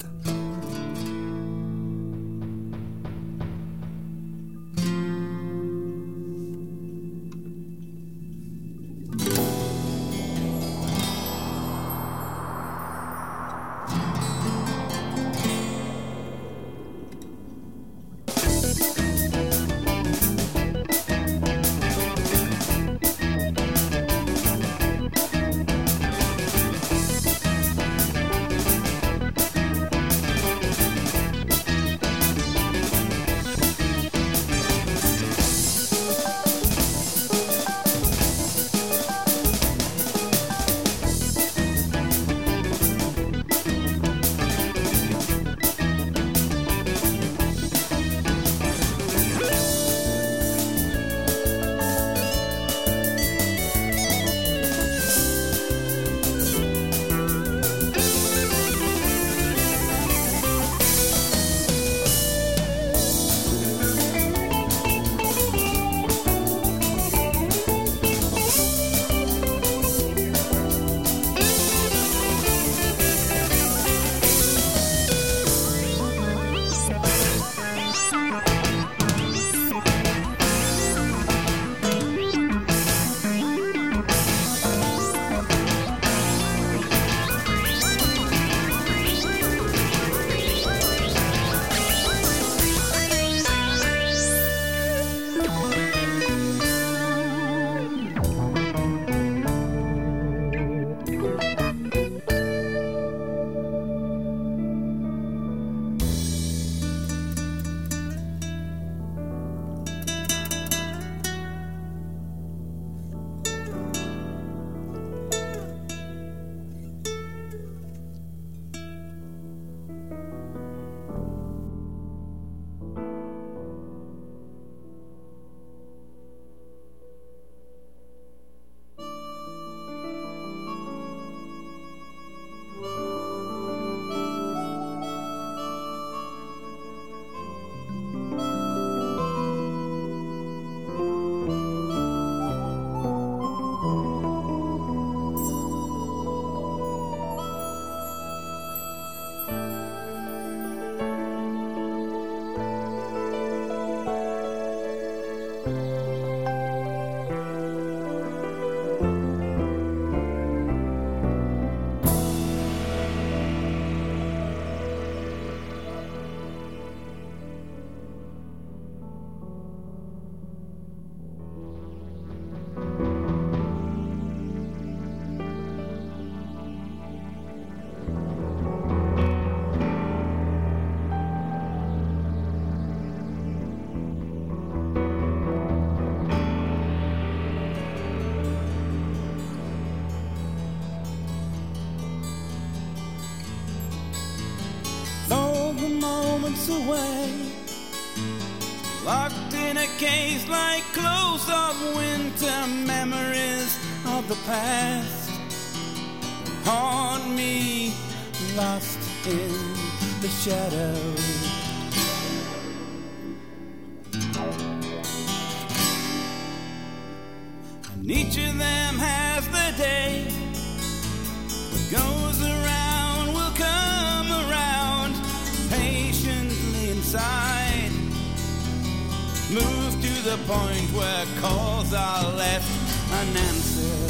months away, locked in a case like closed off winter memories of the past. Haunt me, lost in the shadows. And each of them has the day. What goes around will come around, patiently inside. Move to the point where calls are left unanswered.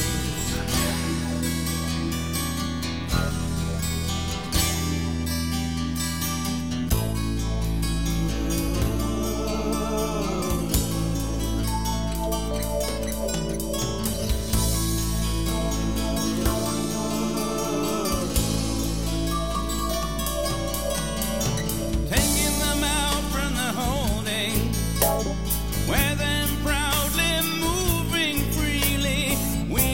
Wear them proudly, moving freely. We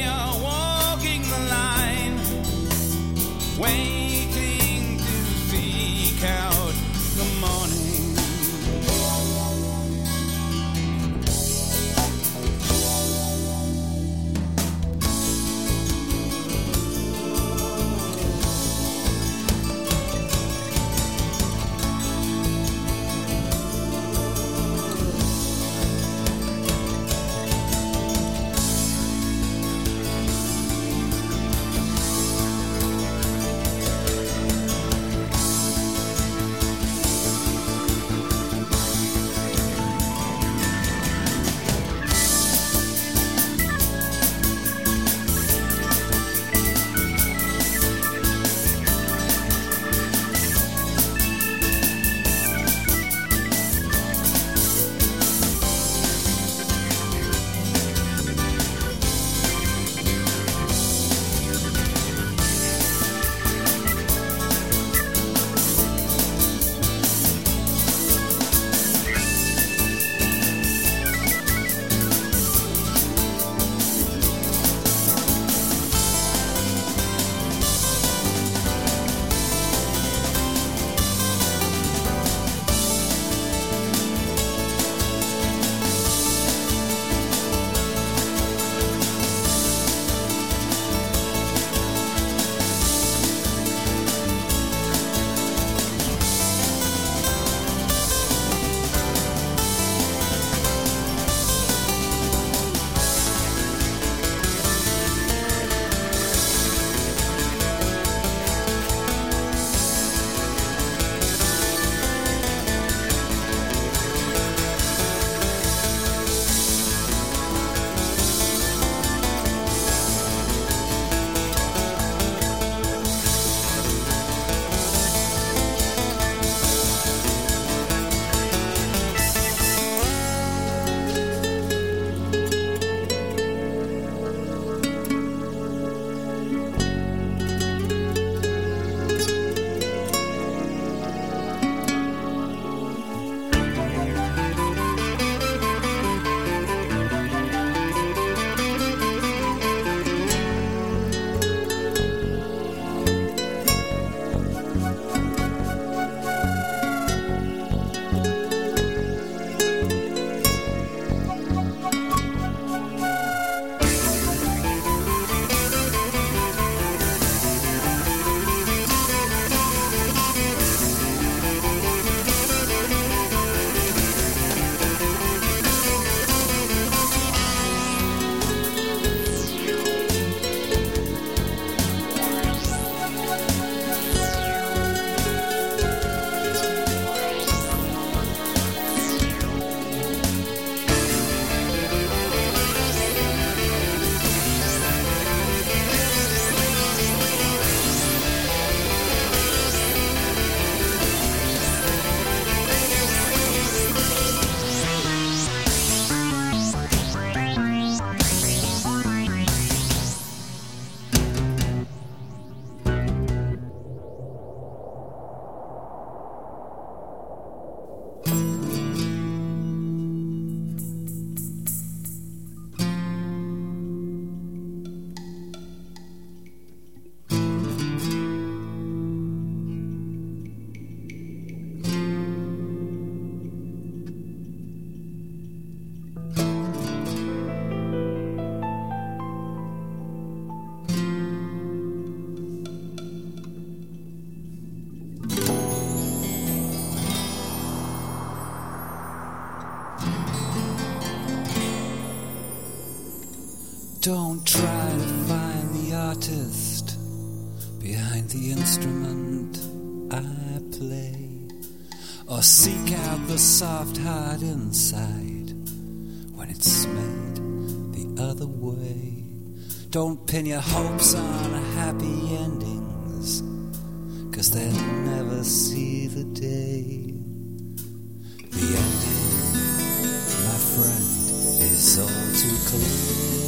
Don't try to find the artist behind the instrument I play, or seek out the soft heart inside when it's made the other way. Don't pin your hopes on happy endings, 'cause they'll never see the day. The ending, my friend, is all too clear.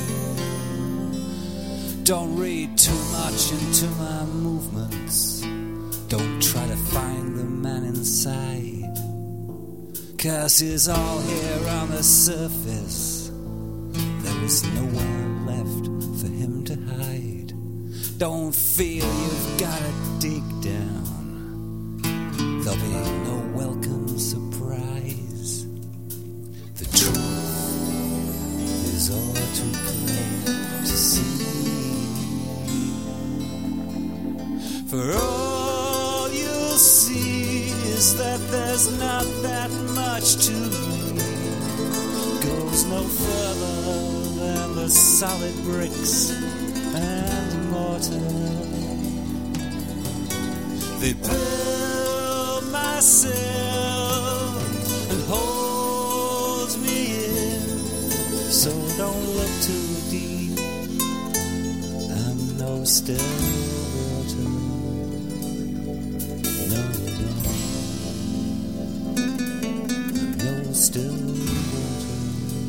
Don't read too much into my movements. Don't try to find the man inside, 'cause he's all here on the surface. There is nowhere left for him to hide. Don't feel you've gotta dig down. There'll be no welcome surprise. The truth is all too clear to see. For all you'll see is that there's not that much to me. Goes no further than the solid bricks and mortar. They build myself and hold me in, so don't look too deep. I'm no still water. No, no still water.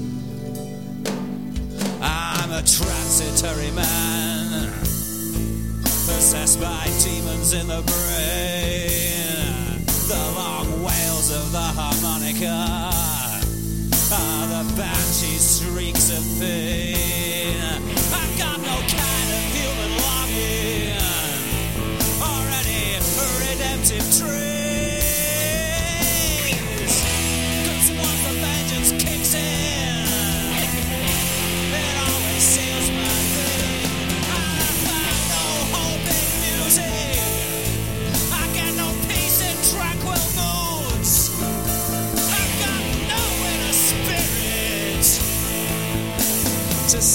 I'm a transitory man, possessed by demons in the brain. The long wails of the harmonica are the banshee shrieks of pain. I've got no kind of human longing or any redemptive trace, 'cause once the vengeance kicks in, it always seals my fate. I find no hope in music, I get no peace in tranquil moods. I've got no inner spirit to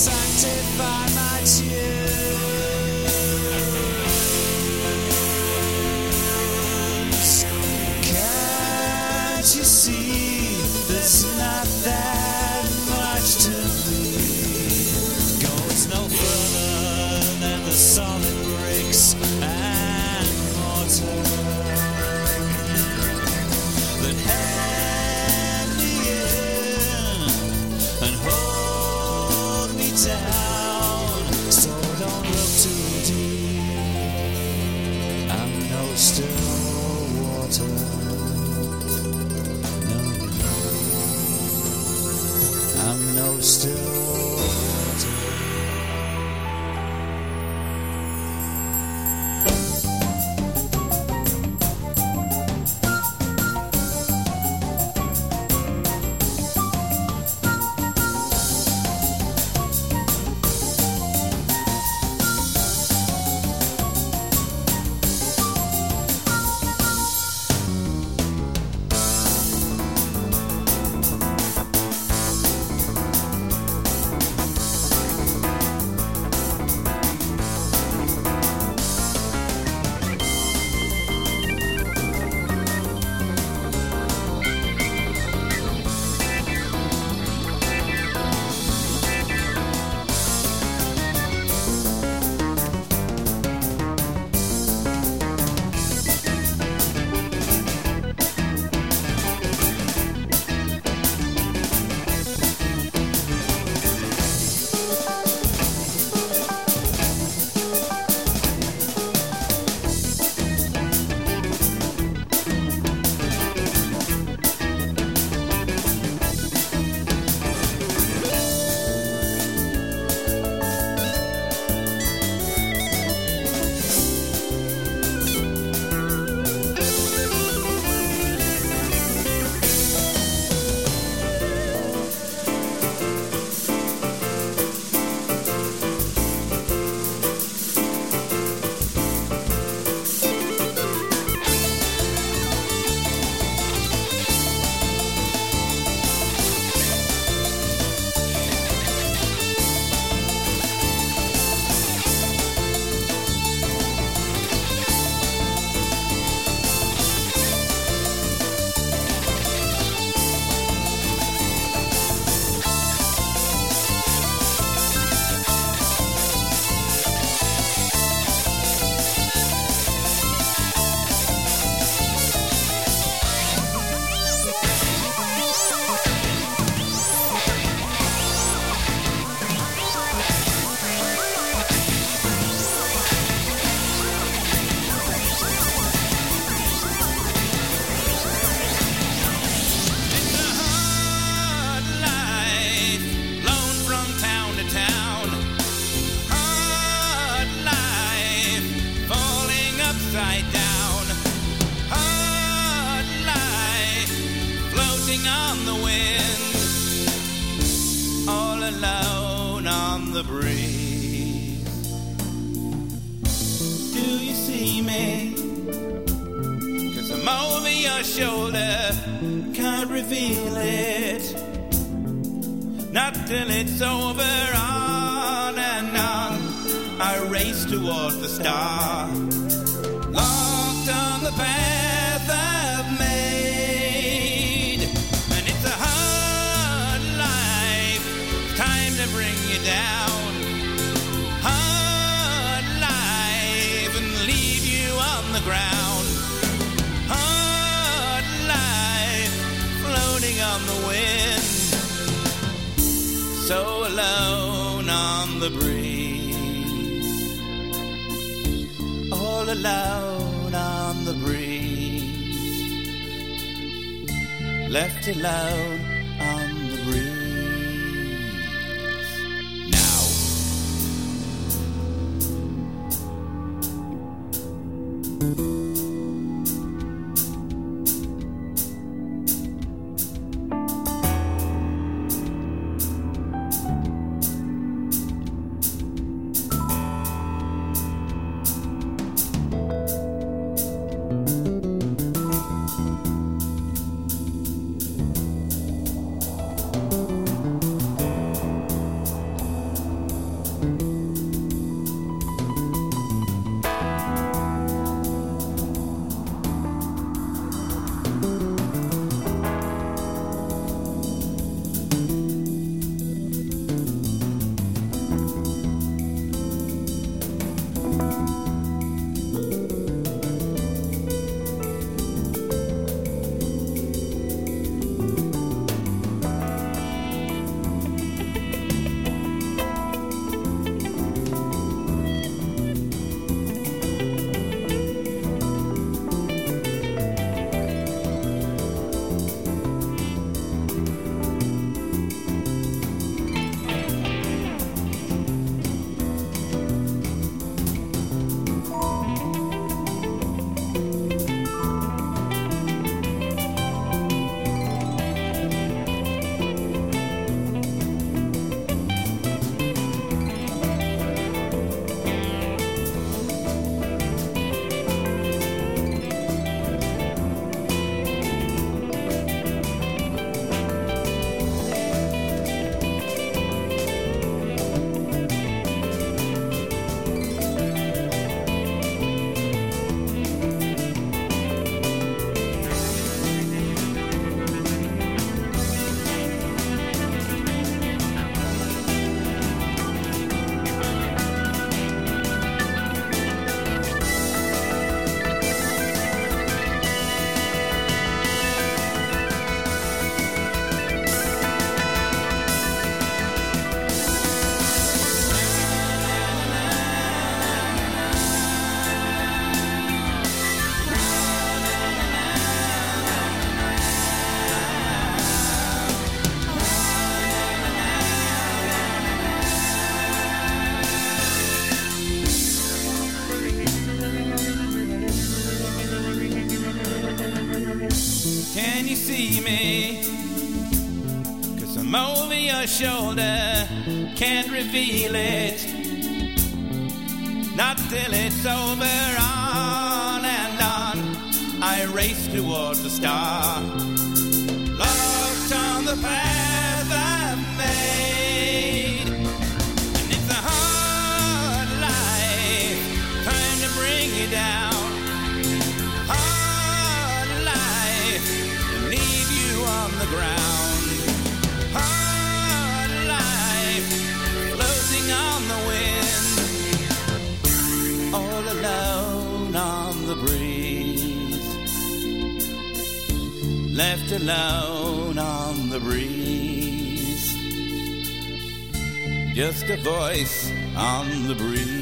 I'm over your shoulder, can't reveal it. Not till it's over, on and on. I race towards the star, locked on the path I've made. And it's a hard life, time to bring you down. Hard life and leave you on the ground. Hard life, floating on the wind. So alone on the breeze, all alone on the breeze, left alone on the breeze. Can you see me? 'Cause I'm over your shoulder, can't reveal it. Not till it's over, on and on. I race towards the star, lost on the path I've made. And it's a hard life, time to bring you down. Hard life, to leave you on the ground. Hard life, floating on the wind. All alone on the breeze, left alone on the breeze, just a voice on the breeze.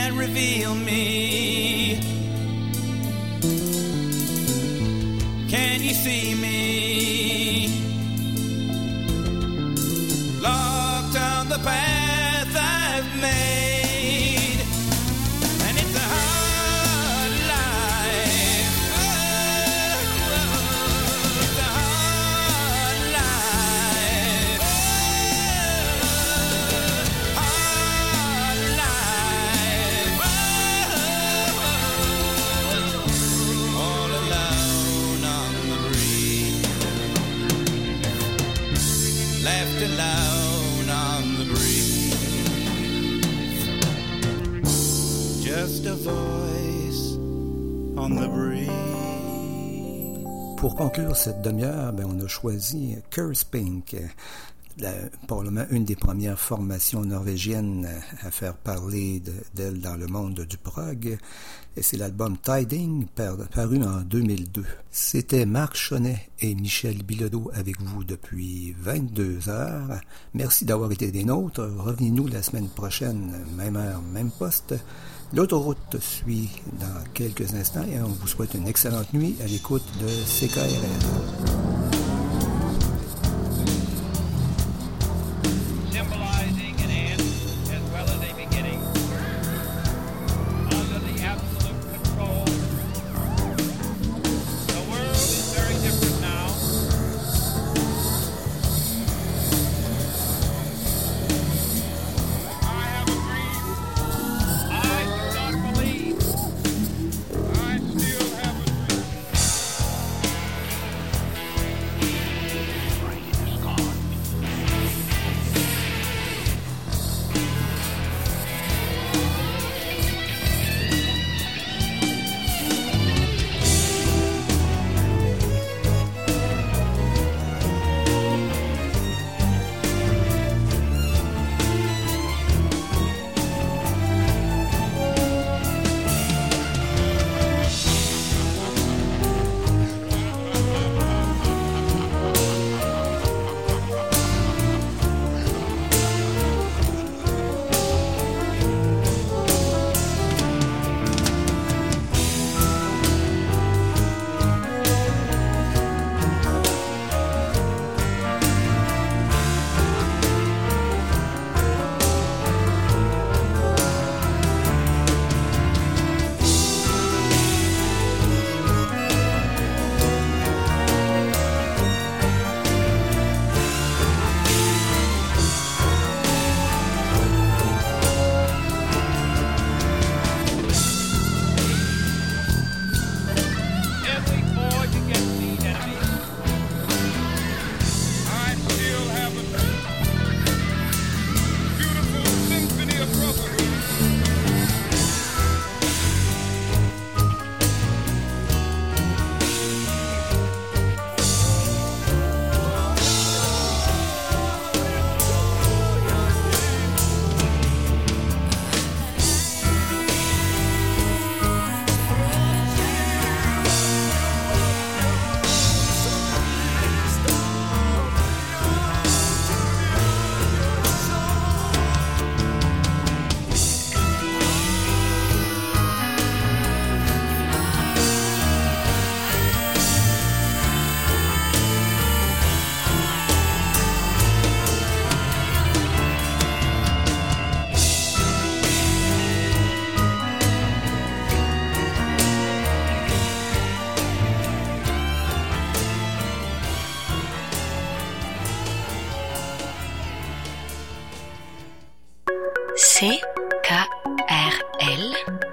can't reveal me. Can you see me? Locked on the path I've made, and it's a hard life. It's a hard life. Hard life. All alone on the breeze, left alone on the breeze. Just a voice on the breeze. Pour conclure cette demi-heure, on a choisi Curse Pink, probablement une des premières formations norvégiennes à faire parler d'elle dans le monde du prog. Et c'est l'album Tiding, paru en 2002. C'était Marc Chonnet et Michel Bilodeau avec vous depuis 22 heures. Merci d'avoir été des nôtres. Revenez-nous la semaine prochaine, même heure, même poste. L'autoroute suit dans quelques instants et on vous souhaite une excellente nuit à l'écoute de CKRL. CKRL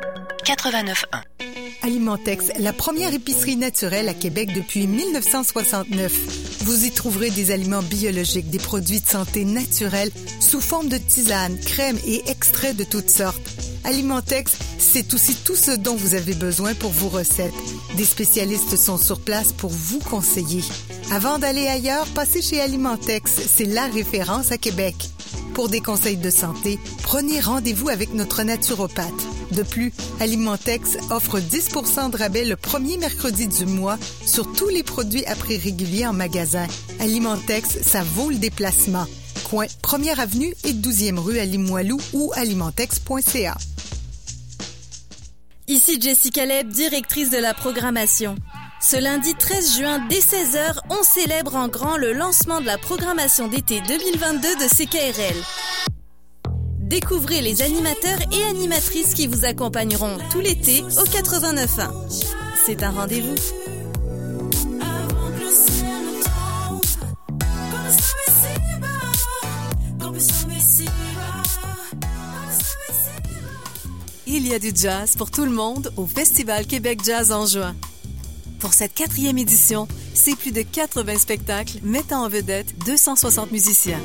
89.1. Alimentex, la première épicerie naturelle à Québec depuis 1969. Vous y trouverez des aliments biologiques, des produits de santé naturels sous forme de tisanes, crèmes et extraits de toutes sortes. Alimentex, c'est aussi tout ce dont vous avez besoin pour vos recettes. Des spécialistes sont sur place pour vous conseiller. Avant d'aller ailleurs, passez chez Alimentex, c'est la référence à Québec. Pour des conseils de santé, prenez rendez-vous avec notre naturopathe. De plus, Alimentex offre 10% de rabais le premier mercredi du mois sur tous les produits à prix régulier en magasin. Alimentex, ça vaut le déplacement. Coin 1er Avenue et 12e rue à Limoilou ou alimentex.ca. Ici Jessica Leb, directrice de la programmation. Ce lundi 13 juin, dès 16h, on célèbre en grand le lancement de la programmation d'été 2022 de CKRL. Découvrez les animateurs et animatrices qui vous accompagneront tout l'été au 89.1. C'est un rendez-vous. Il y a du jazz pour tout le monde au Festival Québec Jazz en juin. Pour cette 4e édition, c'est plus de 80 spectacles mettant en vedette 260 musiciens.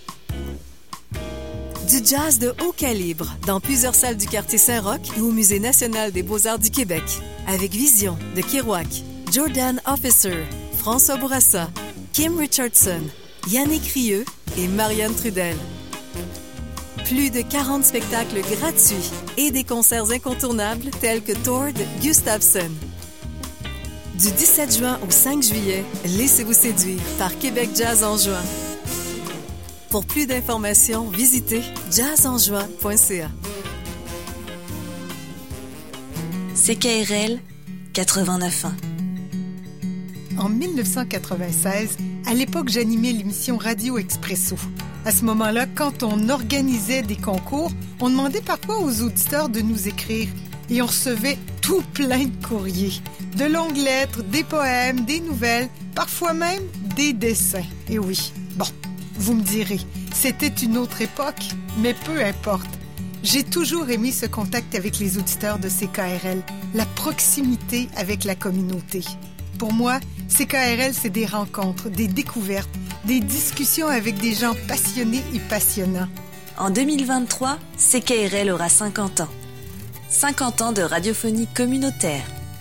Du jazz de haut calibre dans plusieurs salles du quartier Saint-Roch et au Musée national des beaux-arts du Québec. Avec Vision de Kerouac, Jordan Officer, François Bourassa, Kim Richardson, Yannick Rieu et Marianne Trudel. Plus de 40 spectacles gratuits et des concerts incontournables tels que Tord Gustafsson. Du 17 juin au 5 juillet, laissez-vous séduire par Québec Jazz en juin. Pour plus d'informations, visitez jazzenjuin.ca. CKRL 89.1. En 1996, à l'époque, j'animais l'émission Radio Expresso. À ce moment-là, quand on organisait des concours, on demandait parfois aux auditeurs de nous écrire et on recevait tout plein de courriers. De longues lettres, des poèmes, des nouvelles, parfois même des dessins. Et oui, bon, vous me direz, c'était une autre époque, mais peu importe. J'ai toujours aimé ce contact avec les auditeurs de CKRL, la proximité avec la communauté. Pour moi, CKRL, c'est des rencontres, des découvertes, des discussions avec des gens passionnés et passionnants. En 2023, CKRL aura 50 ans. 50 ans de radiophonie communautaire.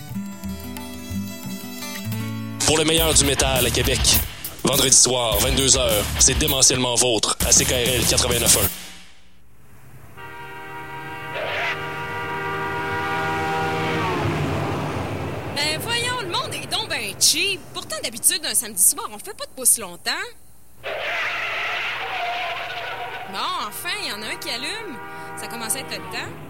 Pour le meilleur du métal à Québec. Vendredi soir, 22h, c'est démentiellement vôtre à CKRL 89.1. Ben voyons, le monde est donc ben cheap. Pourtant, d'habitude, un samedi soir, on fait pas de pouce longtemps. Bon, enfin, il y en a un qui allume. Ça commence à être le temps.